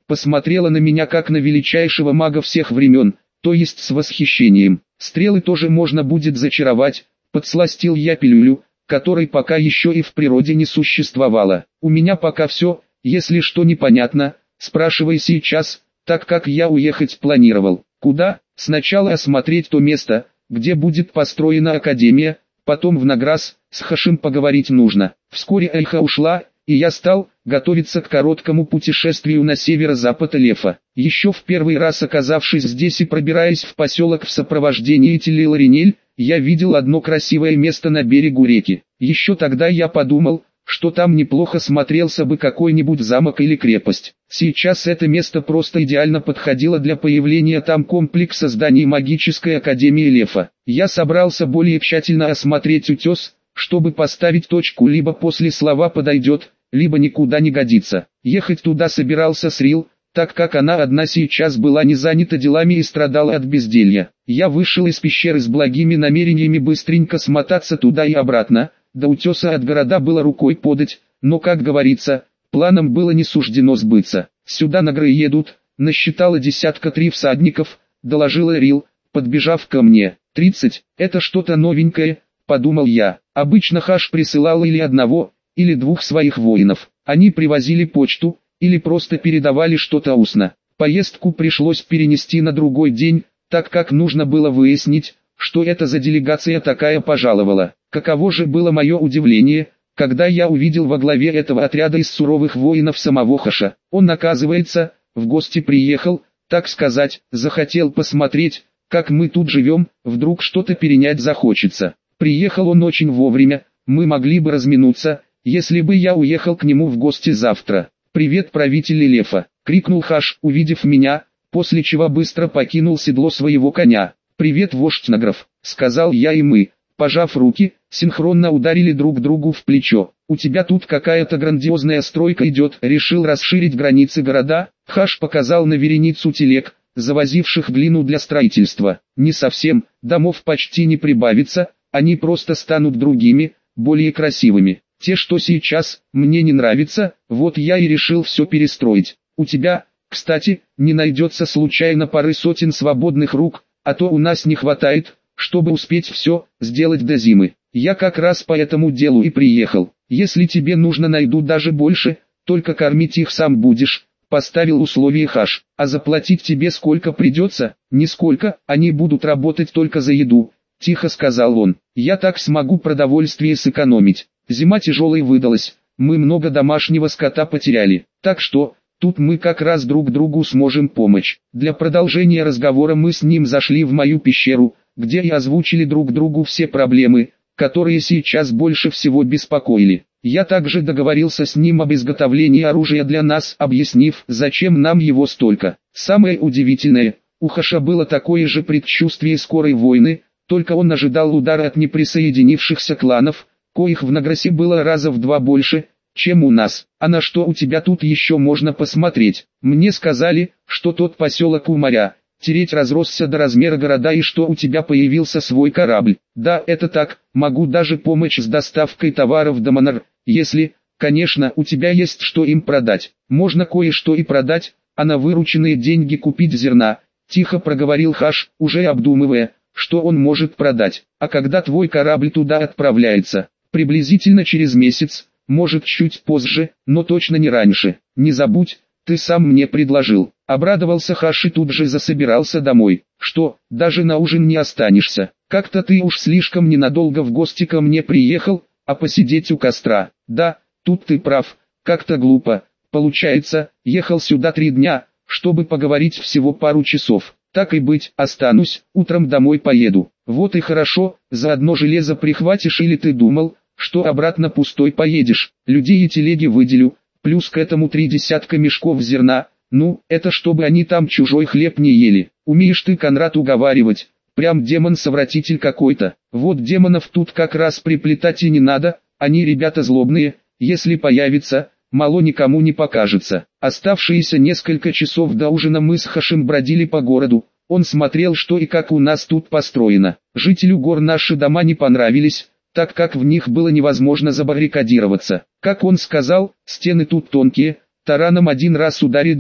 посмотрела на меня как на величайшего мага всех времен, то есть с восхищением. Стрелы тоже можно будет зачаровать, подсластил я пилюлю, которой пока еще и в природе не существовало. У меня пока все, если что непонятно, спрашивай сейчас, так как я уехать планировал. Куда? Сначала осмотреть то место, где будет построена академия, потом в Награс, с Хашим поговорить нужно. Вскоре Эльха ушла, и я стал готовиться к короткому путешествию на северо-запад Элефа. Еще в первый раз оказавшись здесь и пробираясь в поселок в сопровождении Телиларинель, я видел одно красивое место на берегу реки. Еще тогда я подумал, что там неплохо смотрелся бы какой-нибудь замок или крепость. Сейчас это место просто идеально подходило для появления там комплекса зданий магической академии Элефа. Я собрался более тщательно осмотреть утес, чтобы поставить точку, либо после слова подойдет, либо никуда не годится. Ехать туда собирался с Рил, так как она одна сейчас была не занята делами и страдала от безделья. Я вышел из пещеры с благими намерениями быстренько смотаться туда и обратно. До утеса от города было рукой подать, но, как говорится, планам было не суждено сбыться. Сюда нагры едут, насчитала 3 всадников, доложила Рил, подбежав ко мне. 30, это что-то новенькое, подумал я. Обычно Хаш присылал или одного, или 2 своих воинов. Они привозили почту, или просто передавали что-то устно. Поездку пришлось перенести на другой день, так как нужно было выяснить, что это за делегация такая пожаловала. Каково же было мое удивление, когда я увидел во главе этого отряда из суровых воинов самого Хаша. Он, оказывается, в гости приехал, так сказать, захотел посмотреть, как мы тут живем, вдруг что-то перенять захочется. Приехал он очень вовремя, мы могли бы разминуться, если бы я уехал к нему в гости завтра. «Привет, правитель Элефа!» — крикнул Хаш, увидев меня, после чего быстро покинул седло своего коня. «Привет, вождь Нагров!» — сказал я, и мы, пожав руки, синхронно ударили друг другу в плечо. «У тебя тут какая-то грандиозная стройка идет», — решил расширить границы города. Хаш показал на вереницу телег, завозивших глину для строительства. «Не совсем, домов почти не прибавится, они просто станут другими, более красивыми. Те, что сейчас, мне не нравятся, вот я и решил все перестроить. У тебя, кстати, не найдется случайно пары сотен свободных рук, а то у нас не хватает, чтобы успеть все сделать до зимы. Я как раз по этому делу и приехал. Если тебе нужно, найду даже больше, только кормить их сам будешь», — поставил условие Хаш. «А заплатить тебе сколько придется?» «Нисколько, они будут работать только за еду», — тихо сказал он. «Я так смогу продовольствие сэкономить. Зима тяжелой выдалась, мы много домашнего скота потеряли, так что, тут мы как раз друг другу сможем помочь». Для продолжения разговора мы с ним зашли в мою пещеру, где и озвучили друг другу все проблемы, которые сейчас больше всего беспокоили. Я также договорился с ним об изготовлении оружия для нас, объяснив, зачем нам его столько. Самое удивительное, у Хаша было такое же предчувствие скорой войны, только он ожидал удара от неприсоединившихся кланов, коих в Награсе было раза в 2 больше, чем у нас. «А на что у тебя тут еще можно посмотреть?» «Мне сказали, что тот поселок у моря, тереть разросся до размера города и что у тебя появился свой корабль». «Да, это так, могу даже помочь с доставкой товаров до Монар, если, конечно, у тебя есть что им продать». «Можно кое-что и продать, а на вырученные деньги купить зерна», — тихо проговорил Хаш, уже обдумывая, что он может продать. «А когда твой корабль туда отправляется?» «Приблизительно через месяц, может чуть позже, но точно не раньше. Не забудь, ты сам мне предложил». Обрадовался Хаш и тут же засобирался домой. «Что, даже на ужин не останешься? Как-то ты уж слишком ненадолго в гости ко мне приехал, а посидеть у костра». «Да, тут ты прав, как-то глупо. Получается, ехал сюда 3 дня, чтобы поговорить всего пару часов. Так и быть, останусь, утром домой поеду». «Вот и хорошо, заодно железо прихватишь, или ты думал, что обратно пустой поедешь?» «Людей и телеги выделю, плюс к этому 3 десятка мешков зерна, ну, это чтобы они там чужой хлеб не ели. Умеешь ты, Конрад, уговаривать, прям демон-совратитель какой-то». «Вот демонов тут как раз приплетать и не надо, они ребята злобные, если появится, мало никому не покажется». Оставшиеся несколько часов до ужина мы с Хашем бродили по городу, он смотрел, что и как у нас тут построено. Жителю гор наши дома не понравились, так как в них было невозможно забаррикадироваться. Как он сказал, стены тут тонкие, тараном 1 раз удари дыра.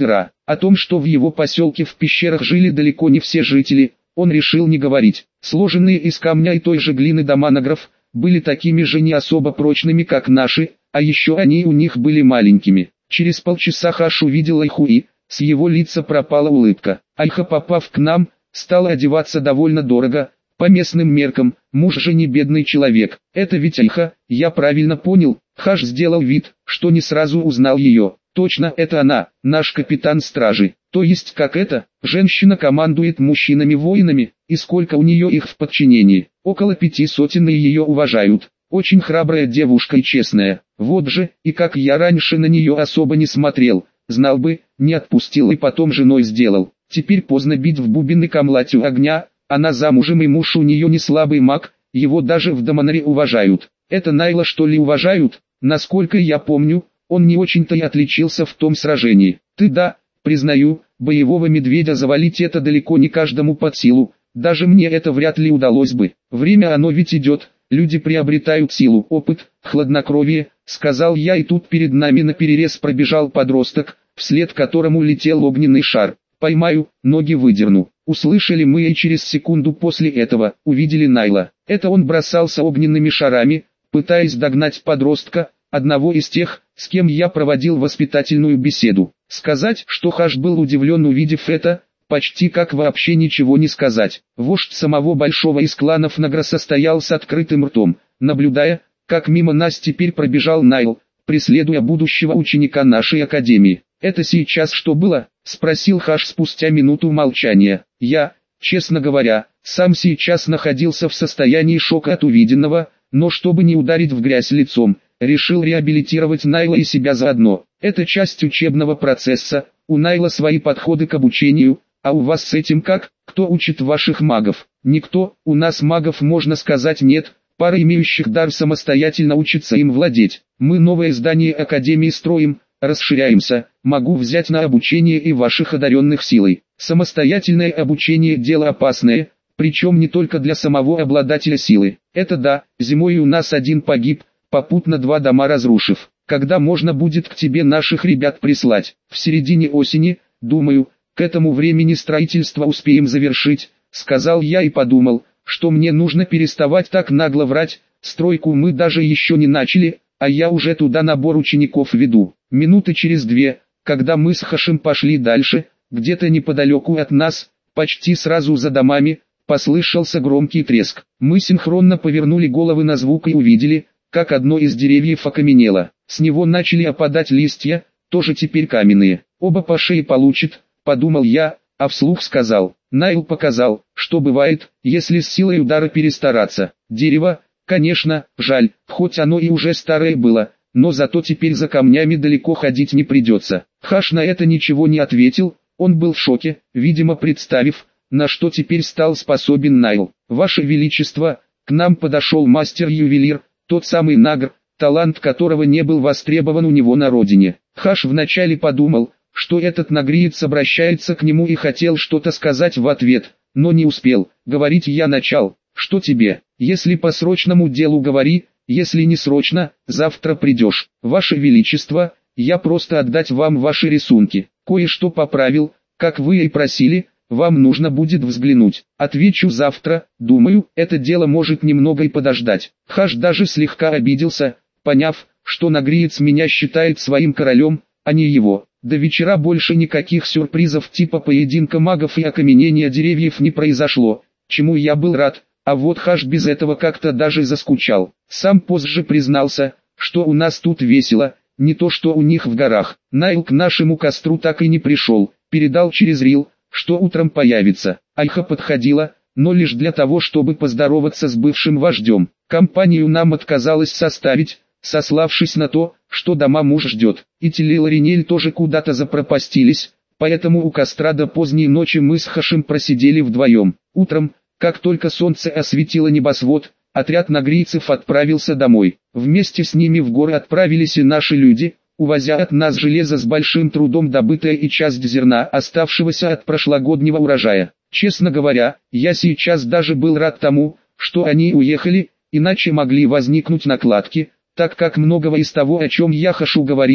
О том, что в его поселке в пещерах жили далеко не все жители, он решил не говорить. Сложенные из камня и той же глины дома нагров были такими же не особо прочными, как наши, а еще они у них были маленькими. Через полчаса Хаш увидел Айху и, с его лица пропала улыбка. Айха, попав к нам, стала одеваться довольно дорого, по местным меркам, муж же не бедный человек. Это ведь Айха, я правильно понял? Хаш сделал вид, что не сразу узнал ее. Точно, это она, наш капитан стражи. То есть как это? Женщина командует мужчинами-воинами, и сколько у нее их в подчинении? Около 500, и ее уважают. Очень храбрая девушка и честная. Вот же, и как я раньше на нее особо не смотрел. Знал бы, не отпустил и потом женой сделал. Теперь поздно бить в бубен и камлать у огня. Она замужем и муж у нее не слабый маг, его даже в Даманаре уважают. Это Найла что ли уважают? Насколько я помню, он не очень-то и отличился в том сражении. Ты да, признаю, боевого медведя завалить это далеко не каждому под силу. Даже мне это вряд ли удалось бы. Время оно ведь идет, люди приобретают силу, опыт, хладнокровие, сказал я, и тут перед нами наперерез пробежал подросток, вслед которому летел огненный шар. Поймаю, ноги выдерну. Услышали мы, и через секунду после этого увидели Найла. Это он бросался огненными шарами, пытаясь догнать подростка, одного из тех, с кем я проводил воспитательную беседу. Сказать, что Хаш был удивлен, увидев это, почти как вообще ничего не сказать. Вождь самого большого из кланов Награ стоял с открытым ртом, наблюдая, как мимо нас теперь пробежал Найл, преследуя будущего ученика нашей академии. «Это сейчас что было?» — спросил Хаш спустя минуту молчания. Я, честно говоря, сам сейчас находился в состоянии шока от увиденного, но чтобы не ударить в грязь лицом, решил реабилитировать Найла и себя заодно. Это часть учебного процесса, у Найла свои подходы к обучению, а у вас с этим как? Кто учит ваших магов? Никто, у нас магов можно сказать нет, пара имеющих дар самостоятельно учится им владеть. Мы новое здание Академии строим, расширяемся, могу взять на обучение и ваших одаренных силой. Самостоятельное обучение – дело опасное, причем не только для самого обладателя силы. Это да, зимой у нас один погиб, попутно 2 дома разрушив. Когда можно будет к тебе наших ребят прислать? В середине осени, думаю, к этому времени строительство успеем завершить, сказал я и подумал, что мне нужно переставать так нагло врать, стройку мы даже еще не начали, а я уже туда набор учеников веду. Минуты через 2, когда мы с Хашем пошли дальше, где-то неподалеку от нас, почти сразу за домами, послышался громкий треск. Мы синхронно повернули головы на звук и увидели, как одно из деревьев окаменело. С него начали опадать листья, тоже теперь каменные. Оба по шее получат, подумал я, а вслух сказал. Найл показал, что бывает, если с силой удара перестараться. Дерево, конечно, жаль, хоть оно и уже старое было, но зато теперь за камнями далеко ходить не придется. Хаш на это ничего не ответил, он был в шоке, видимо представив, на что теперь стал способен Найл. Ваше Величество, к нам подошел мастер-ювелир, тот самый Нагр, талант которого не был востребован у него на родине. Хаш вначале подумал, что этот нагриец обращается к нему и хотел что-то сказать в ответ, но не успел. Говорить я начал. Что тебе? Если по срочному делу говори, если не срочно, завтра придешь. Ваше Величество, я просто отдать вам ваши рисунки. Кое-что поправил, как вы и просили, вам нужно будет взглянуть. Отвечу завтра, думаю, это дело может немного и подождать. Хаш даже слегка обиделся, поняв, что нагриец меня считает своим королем, а не его. До вечера больше никаких сюрпризов типа поединка магов и окаменения деревьев не произошло, чему я был рад, а вот Хаш без этого как-то даже заскучал. Сам позже признался, что у нас тут весело, не то что у них в горах. Найл к нашему костру так и не пришел, передал через Рил, что утром появится. Айха подходила, но лишь для того, чтобы поздороваться с бывшим вождем. Компанию нам отказалась составить, сославшись на то, что дома муж ждет. И Теле и Ларинель тоже куда-то запропастились, поэтому у костра до поздней ночи мы с Хашем просидели вдвоем. Утром, как только солнце осветило небосвод, отряд нагрийцев отправился домой. Вместе с ними в горы отправились и наши люди, увозя от нас железо с большим трудом добытое и часть зерна, оставшегося от прошлогоднего урожая. Честно говоря, я сейчас даже был рад тому, что они уехали, иначе могли возникнуть накладки, так как многого из того, о чем я Хашу говорил,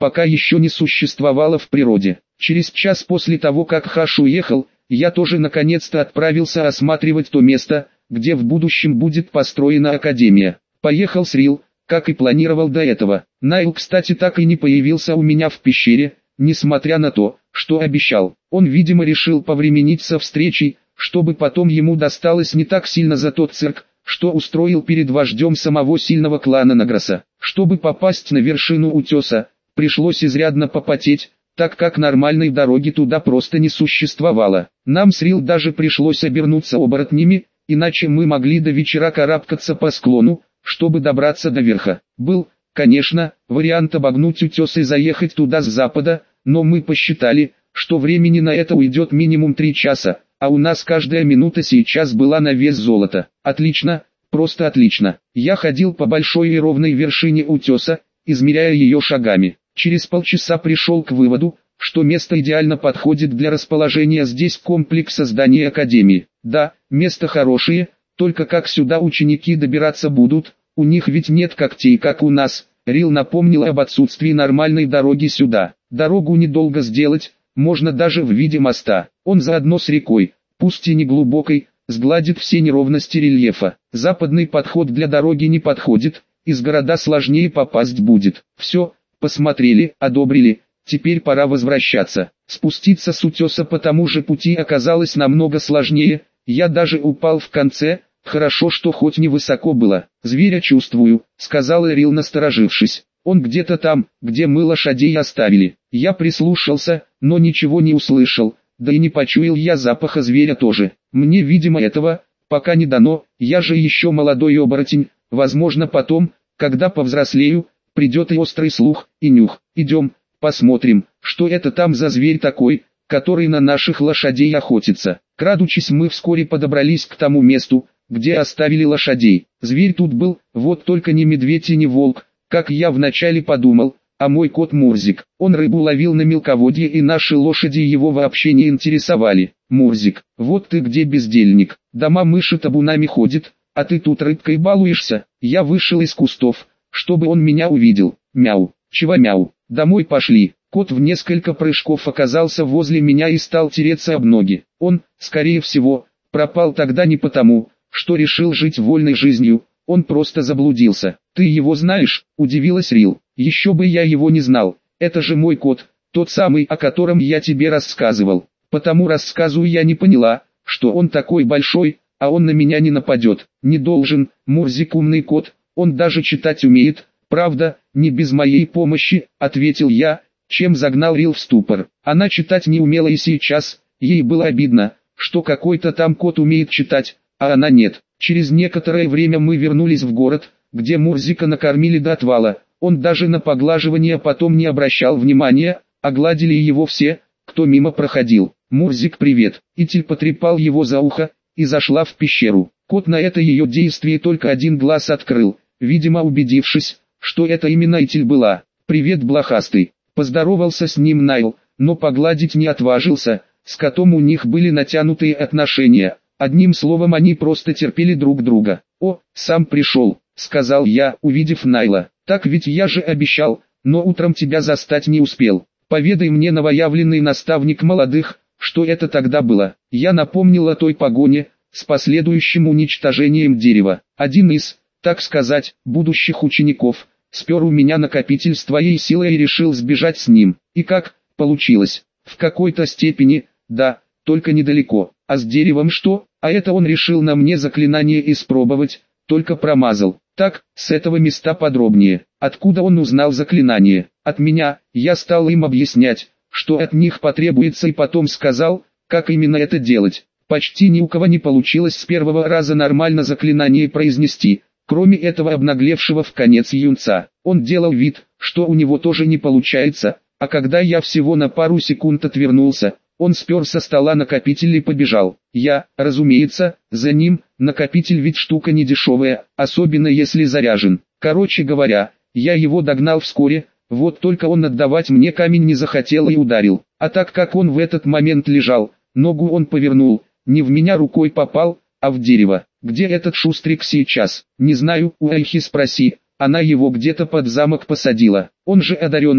пока еще не существовало в природе. Через час после того, как Хаш уехал, я тоже наконец-то отправился осматривать то место, где в будущем будет построена академия. Поехал с Рил, как и планировал до этого. Найл, кстати, так и не появился у меня в пещере, несмотря на то, что обещал. Он, видимо, решил повременить со встречей, чтобы потом ему досталось не так сильно за тот цирк, что устроил перед вождем самого сильного клана Награса. Чтобы попасть на вершину утеса, пришлось изрядно попотеть, так как нормальной дороги туда просто не существовало. Нам с Рил даже пришлось обернуться оборотнями, иначе мы могли до вечера карабкаться по склону, чтобы добраться до верха. Был, конечно, вариант обогнуть утес и заехать туда с запада, но мы посчитали, что времени на это уйдет минимум 3 часа, а у нас каждая минута сейчас была на вес золота. Отлично, просто отлично. Я ходил по большой и ровной вершине утеса, измеряя ее шагами. Через полчаса пришел к выводу, что место идеально подходит для расположения здесь комплекса зданий Академии. Да, место хорошее, только как сюда ученики добираться будут, у них ведь нет когтей, как у нас. Рил напомнил об отсутствии нормальной дороги сюда. Дорогу недолго сделать, можно даже в виде моста. Он заодно с рекой, пусть и не глубокой, сгладит все неровности рельефа. Западный подход для дороги не подходит, из города сложнее попасть будет. Все, посмотрели, одобрили, теперь пора возвращаться. Спуститься с утеса по тому же пути оказалось намного сложнее, я даже упал в конце, хорошо, что хоть не высоко было. «Зверя чувствую», — сказал Эрил, насторожившись. «Он где-то там, где мы лошадей оставили». Я прислушался, но ничего не услышал, да и не почуял я запаха зверя тоже. Мне, видимо, этого пока не дано, я же еще молодой оборотень, возможно потом, когда повзрослею, придет и острый слух, и нюх. Идем, посмотрим, что это там за зверь такой, который на наших лошадей охотится. Крадучись, мы вскоре подобрались к тому месту, где оставили лошадей. Зверь тут был, вот только не медведь и не волк, как я вначале подумал, а мой кот Мурзик. Он рыбу ловил на мелководье, и наши лошади его вообще не интересовали. «Мурзик, вот ты где, бездельник, дома мыши табунами ходит, а ты тут рыбкой балуешься». Я вышел из кустов, чтобы он меня увидел. Мяу. Чего мяу? Домой пошли. Кот в несколько прыжков оказался возле меня и стал тереться об ноги. Он, скорее всего, пропал тогда не потому, что решил жить вольной жизнью, он просто заблудился. «Ты его знаешь?» – удивилась Рил. «Еще бы я его не знал, это же мой кот, тот самый, о котором я тебе рассказывал. По тому рассказу я не поняла, что он такой большой, а он на меня не нападет. Не должен, Мурзик умный кот, он даже читать умеет, правда, не без моей помощи», – ответил я, чем загнал Рил в ступор. Она читать не умела и сейчас, ей было обидно, что какой-то там кот умеет читать, а она нет. Через некоторое время мы вернулись в город, где Мурзика накормили до отвала. Он даже на поглаживание потом не обращал внимания, а гладили его все, кто мимо проходил. «Мурзик, привет!» Итиль потрепал его за ухо, и зашла в пещеру. Кот на это ее действие только один глаз открыл, видимо убедившись, что это именно Итиль была. «Привет, блохастый!» Поздоровался с ним Найл, но погладить не отважился, с котом у них были натянутые отношения. Одним словом, они просто терпели друг друга. «О, сам пришел», — сказал я, увидев Найла. «Так ведь я же обещал, но утром тебя застать не успел. Поведай мне, новоявленный наставник молодых, что это тогда было». Я напомнил о той погоне, с последующим уничтожением дерева. Один из, так сказать, будущих учеников, спер у меня накопитель с твоей силой и решил сбежать с ним. И как получилось? В какой-то степени, да, только недалеко. А с деревом что? А это он решил на мне заклинание испробовать, только промазал. Так, с этого места подробнее. Откуда он узнал заклинание? От меня. Я стал им объяснять, что от них потребуется, и потом сказал, как именно это делать. Почти ни у кого не получилось с первого раза нормально заклинание произнести, кроме этого обнаглевшего в конец юнца. Он делал вид, что у него тоже не получается, а когда я всего на пару секунд отвернулся, он спер со стола накопитель и побежал. Я, разумеется, за ним, накопитель ведь штука не дешевая, особенно если заряжен. Короче говоря, я его догнал вскоре, вот только он отдавать мне камень не захотел и ударил. А так как он в этот момент лежал, ногу он повернул, не в меня рукой попал, а в дерево. Где этот шустрик сейчас? Не знаю, у Айхи спроси, она его где-то под замок посадила. Он же одаренный.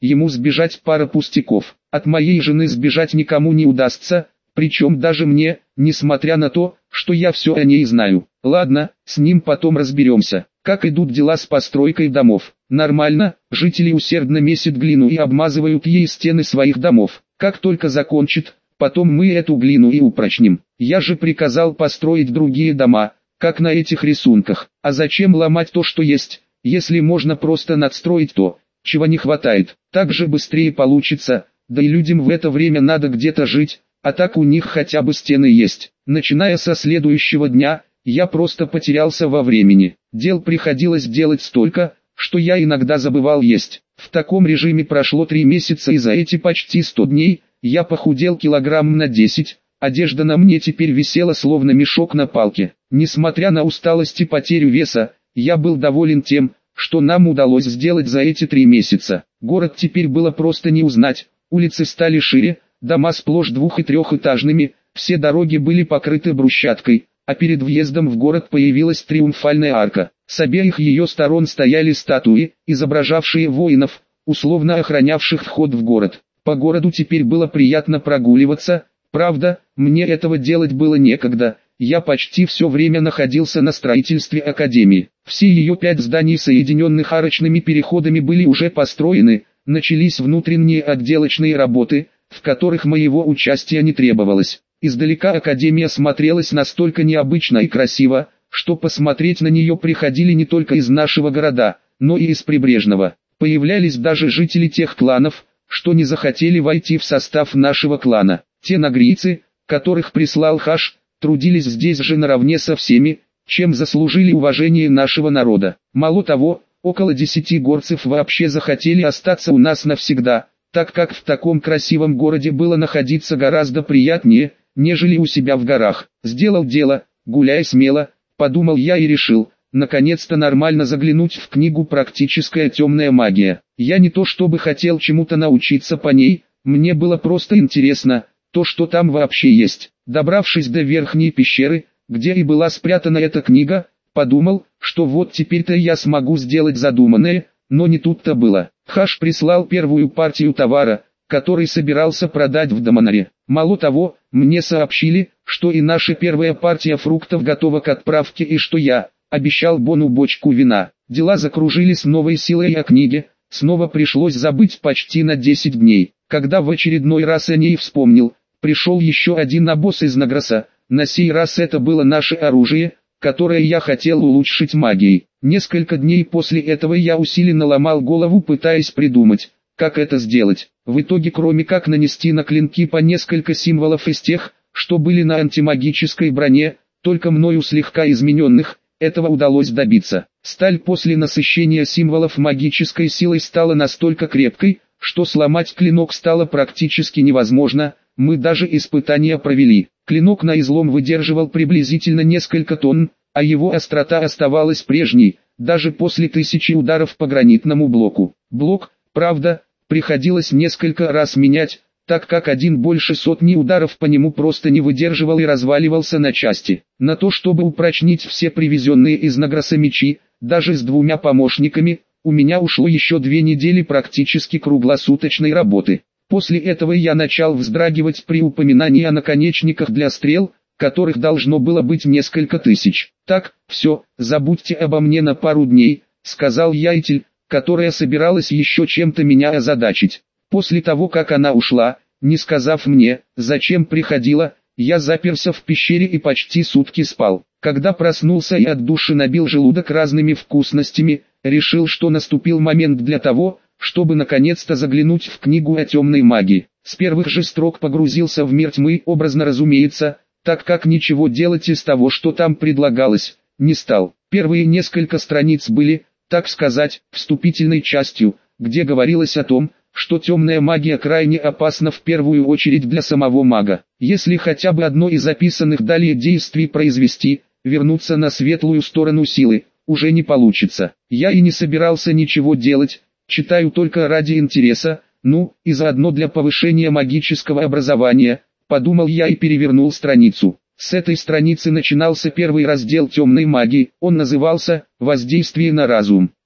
ему сбежать пара пустяков. От моей жены сбежать никому не удастся, причем даже мне, несмотря на то, что я все о ней знаю. Ладно, с ним потом разберемся. Как идут дела с постройкой домов? Нормально, жители усердно месят глину и обмазывают ей стены своих домов. Как только закончат, потом мы эту глину и упрочним. Я же приказал построить другие дома, как на этих рисунках. А зачем ломать то, что есть, если можно просто надстроить то, чего не хватает? Так же быстрее получится, да и людям в это время надо где-то жить, а так у них хотя бы стены есть. Начиная со следующего дня, я просто потерялся во времени. Дел приходилось делать столько, что я иногда забывал есть. В таком режиме прошло 3 месяца, и за эти почти 100 дней я похудел килограмм на 10, одежда на мне теперь висела словно мешок на палке. Несмотря на усталость и потерю веса, я был доволен тем, что нам удалось сделать за эти 3 месяца. Город теперь было просто не узнать, улицы стали шире, дома сплошь 2- и 3-этажными, все дороги были покрыты брусчаткой, а перед въездом в город появилась триумфальная арка. С обеих ее сторон стояли статуи, изображавшие воинов, условно охранявших вход в город. По городу теперь было приятно прогуливаться, правда, мне этого делать было некогда, я почти все время находился на строительстве академии. Все ее 5 зданий, соединенных арочными переходами, были уже построены, начались внутренние отделочные работы, в которых моего участия не требовалось. Издалека академия смотрелась настолько необычно и красиво, что посмотреть на нее приходили не только из нашего города, но и из прибрежного. Появлялись даже жители тех кланов, что не захотели войти в состав нашего клана. Те нагрийцы, которых прислал Хаш, трудились здесь же наравне со всеми, чем заслужили уважение нашего народа. Мало того, около 10 горцев вообще захотели остаться у нас навсегда, так как в таком красивом городе было находиться гораздо приятнее, нежели у себя в горах. Сделал дело, гуляй смело, подумал я и решил, наконец-то нормально заглянуть в книгу «Практическая темная магия». Я не то чтобы хотел чему-то научиться по ней, мне было просто интересно, то что там вообще есть. Добравшись до верхней пещеры, где и была спрятана эта книга, подумал, что вот теперь-то я смогу сделать задуманное, но не тут-то было. Хаш прислал первую партию товара, который собирался продать в Даманаре. Мало того, мне сообщили, что и наша первая партия фруктов готова к отправке и что я обещал Бону бочку вина. Дела закружились с новой силой, о книге снова пришлось забыть почти на 10 дней. Когда в очередной раз о ней вспомнил, пришел еще один обоз из Награса. На сей раз это было наше оружие, которое я хотел улучшить магией. Несколько дней после этого я усиленно ломал голову, пытаясь придумать, как это сделать. В итоге, кроме как нанести на клинки по несколько символов из тех, что были на антимагической броне, только мною слегка измененных, этого удалось добиться. Сталь после насыщения символов магической силой стала настолько крепкой, что сломать клинок стало практически невозможно. Мы даже испытания провели. Клинок на излом выдерживал приблизительно несколько тонн, а его острота оставалась прежней, даже после 1000 ударов по гранитному блоку. Блок, правда, приходилось несколько раз менять, так как один больше сотни ударов по нему просто не выдерживал и разваливался на части. На то, чтобы упрочнить все привезенные из Награса мечи, даже с 2 помощниками, у меня ушло еще 2 недели практически круглосуточной работы. После этого я начал вздрагивать при упоминании о наконечниках для стрел, которых должно было быть несколько тысяч. «Так, все, забудьте обо мне на пару дней», — сказал я Этель, которая собиралась еще чем-то меня озадачить. После того, как она ушла, не сказав мне, зачем приходила, я заперся в пещере и почти сутки спал. Когда проснулся и от души набил желудок разными вкусностями, решил, что наступил момент для того, чтобы наконец-то заглянуть в книгу о темной магии. С первых же строк погрузился в мир тьмы, образно разумеется, так как ничего делать из того, что там предлагалось, не стал. Первые несколько страниц были, так сказать, вступительной частью, где говорилось о том, что темная магия крайне опасна в первую очередь для самого мага. Если хотя бы одно из описанных далее действий произвести, вернуться на светлую сторону силы, уже не получится. Я и не собирался ничего делать, читаю только ради интереса, ну, и заодно для повышения магического образования, подумал я и перевернул страницу. С этой страницы начинался первый раздел темной магии, он назывался «Воздействие на разум».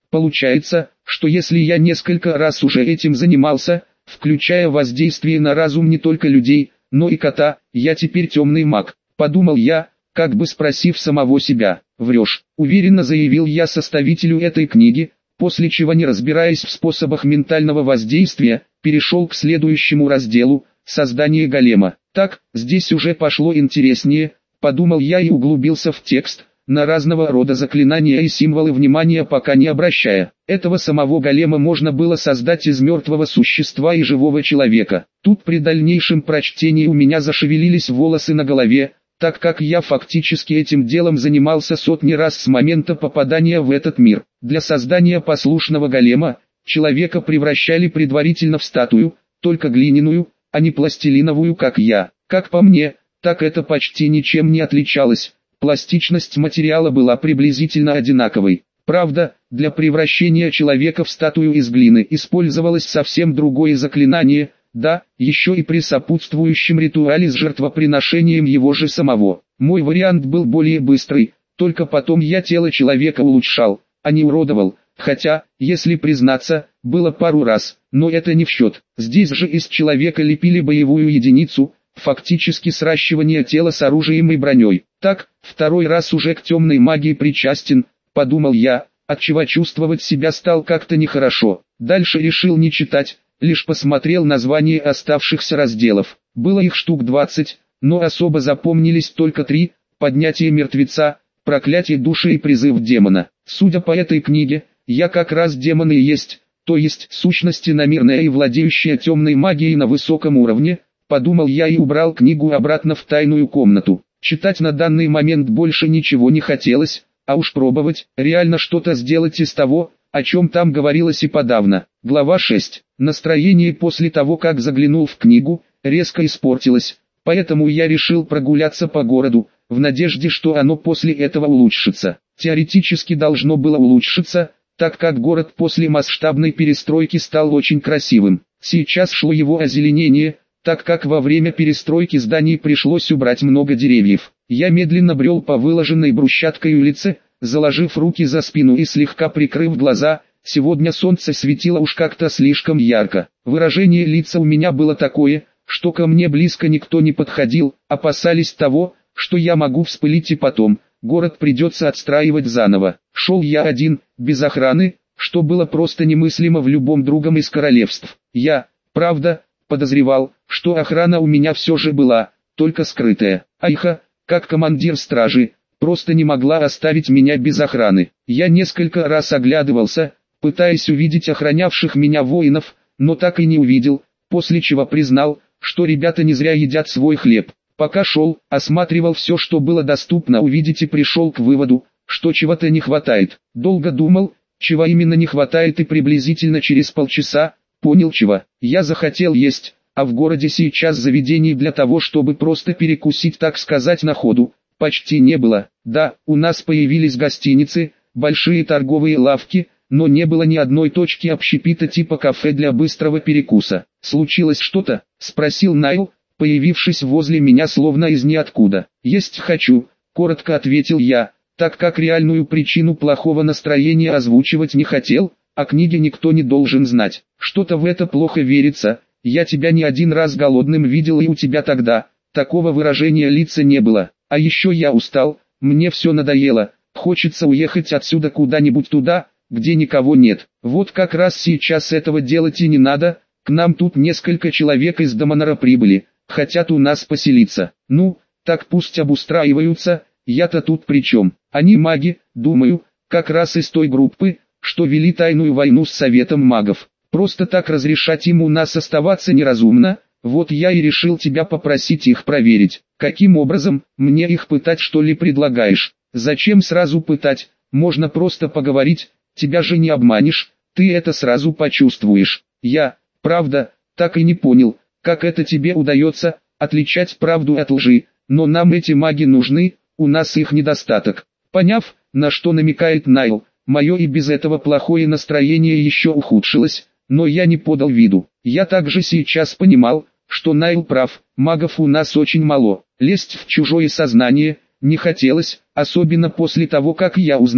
Получается, что если я несколько раз уже этим занимался, включая воздействие на разум не только людей, но и кота, я теперь темный маг, подумал я, как бы спросив самого себя. Врешь, уверенно заявил я составителю этой книги, после чего, не разбираясь в способах ментального воздействия, перешел к следующему разделу – создание голема. Так, здесь уже пошло интереснее, подумал я и углубился в текст, на разного рода заклинания и символы внимания пока не обращая. Этого самого голема можно было создать из мертвого существа и живого человека. Тут при дальнейшем прочтении у меня зашевелились волосы на голове, так как я фактически этим делом занимался сотни раз с момента попадания в этот мир. Для создания послушного голема, человека превращали предварительно в статую, только глиняную, а не пластилиновую, как я. Как по мне, так это почти ничем не отличалось, пластичность материала была приблизительно одинаковой. Правда, для превращения человека в статую из глины использовалось совсем другое заклинание, да, еще и при сопутствующем ритуале с жертвоприношением его же самого. Мой вариант был более быстрый, только потом я тело человека улучшал, а не уродовал, хотя, если признаться, было пару раз, но это не в счет. Здесь же из человека лепили боевую единицу, фактически сращивание тела с оружием и броней. Так, второй раз уже к темной магии причастен, подумал я, отчего чувствовать себя стал как-то нехорошо. Дальше решил не читать, лишь посмотрел названия оставшихся разделов. Было их штук 20, но особо запомнились только 3: поднятие мертвеца, проклятие души и призыв демона. Судя по этой книге, я как раз демон и есть, то есть сущность иномирная и владеющая темной магией на высоком уровне, подумал я и убрал книгу обратно в тайную комнату. Читать на данный момент больше ничего не хотелось, а уж пробовать, реально что-то сделать из того, о чем там говорилось и подавно. Глава 6. Настроение после того, как заглянул в книгу, резко испортилось, поэтому я решил прогуляться по городу, в надежде, что оно после этого улучшится. Теоретически должно было улучшиться, так как город после масштабной перестройки стал очень красивым. Сейчас шло его озеленение, так как во время перестройки зданий пришлось убрать много деревьев. Я медленно брел по выложенной брусчаткой улице, заложив руки за спину и слегка прикрыв глаза. Сегодня солнце светило уж как-то слишком ярко. Выражение лица у меня было такое, что ко мне близко никто не подходил, опасались того, что я могу вспылить и потом город придется отстраивать заново. Шел я один, без охраны, что было просто немыслимо в любом другом из королевств. Я, правда, подозревал, что охрана у меня все же была, только скрытая. Айха, как командир стражи, просто не могла оставить меня без охраны. Я несколько раз оглядывался, пытаясь увидеть охранявших меня воинов, но так и не увидел, после чего признал, что ребята не зря едят свой хлеб. Пока шел, осматривал все, что было доступно увидеть, и пришел к выводу, что чего-то не хватает. Долго думал, чего именно не хватает, и приблизительно через полчаса понял чего. Я захотел есть, а в городе сейчас заведений для того, чтобы просто перекусить, так сказать, на ходу, почти не было. Да, у нас появились гостиницы, большие торговые лавки, но не было ни одной точки общепита типа кафе для быстрого перекуса. «Случилось что-то?» – спросил Найл, появившись возле меня словно из ниоткуда. «Есть хочу», – коротко ответил я, так как реальную причину плохого настроения озвучивать не хотел, а книге никто не должен знать. «Что-то в это плохо верится, я тебя не один раз голодным видел, и у тебя тогда такого выражения лица не было. А еще я устал, мне все надоело, хочется уехать отсюда куда-нибудь туда, где никого нет. Вот как раз сейчас этого делать и не надо, к нам тут несколько человек из Домонора прибыли, хотят у нас поселиться. Ну, так пусть обустраиваются, я-то тут при чем? Они маги, думаю, как раз из той группы, что вели тайную войну с Советом магов. Просто так разрешать им у нас оставаться неразумно, вот я и решил тебя попросить их проверить. Каким образом, мне их пытать, что ли, предлагаешь? Зачем сразу пытать, можно просто поговорить, тебя же не обманешь, ты это сразу почувствуешь. Я, правда, так и не понял, как это тебе удается, отличать правду от лжи, но нам эти маги нужны, у нас их недостаток. Поняв, на что намекает Найл, мое и без этого плохое настроение еще ухудшилось, но я не подал виду. Я также сейчас понимал, что Найл прав, магов у нас очень мало, лезть в чужое сознание не хотелось, особенно после того, как я узнал,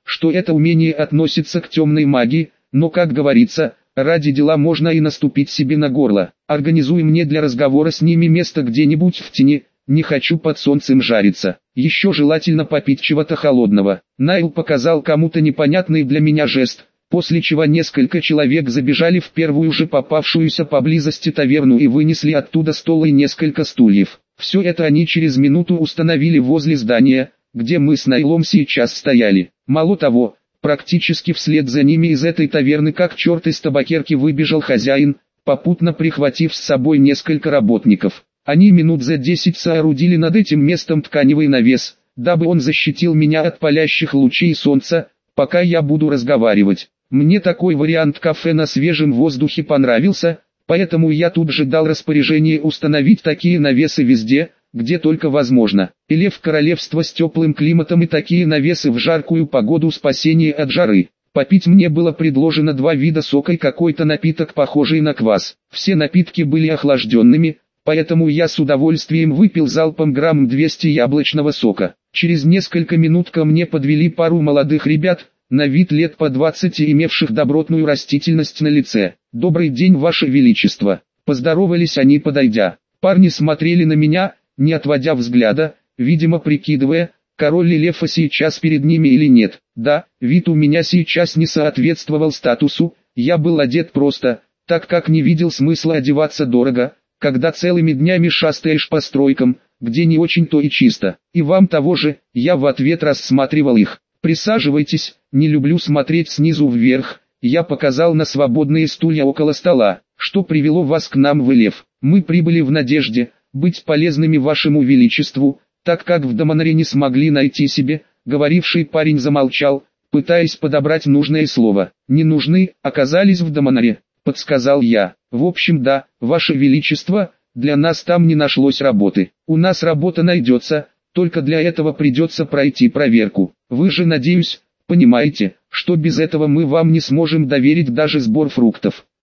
что это умение относится к темной магии, но, как говорится, ради дела можно и наступить себе на горло. Организуй мне для разговора с ними место где-нибудь в тени, не хочу под солнцем жариться. Еще желательно попить чего-то холодного. Найл показал кому-то непонятный для меня жест, после чего несколько человек забежали в первую же попавшуюся поблизости таверну и вынесли оттуда стол и несколько стульев. Все это они через минуту установили возле здания, где мы с Найлом сейчас стояли. Мало того, практически вслед за ними из этой таверны как черт из табакерки выбежал хозяин, попутно прихватив с собой несколько работников. Они минут за 10 соорудили над этим местом тканевый навес, дабы он защитил меня от палящих лучей солнца, пока я буду разговаривать. Мне такой вариант кафе на свежем воздухе понравился, поэтому я тут же дал распоряжение установить такие навесы везде, где только возможно. Эльф королевства с теплым климатом и такие навесы в жаркую погоду спасение от жары. Попить мне было предложено 2 вида сока и какой-то напиток, похожий на квас. Все напитки были охлажденными, поэтому я с удовольствием выпил залпом грамм 200 яблочного сока. Через несколько минут ко мне подвели пару молодых ребят, на вид лет по 20, имевших добротную растительность на лице. «Добрый день, Ваше Величество!» Поздоровались они, подойдя. Парни смотрели на меня, не отводя взгляда, видимо прикидывая, король ли Лефа сейчас перед ними или нет. Да, вид у меня сейчас не соответствовал статусу, я был одет просто, так как не видел смысла одеваться дорого, когда целыми днями шастаешь по стройкам, где не очень-то и чисто. И вам того же, я в ответ рассматривал их. «Присаживайтесь, не люблю смотреть снизу вверх», я показал на свободные стулья около стола. «Что привело вас к нам в Элеф? Мы прибыли в надежде быть полезными вашему величеству, так как в Даманаре не смогли найти себе». Говоривший парень замолчал, пытаясь подобрать нужное слово. «Не нужны, оказались в Даманаре», подсказал я. «В общем, да, ваше величество, для нас там не нашлось работы. У нас работа найдется, только для этого придется пройти проверку. Вы же, надеюсь, понимаете, что без этого мы вам не сможем доверить даже сбор фруктов».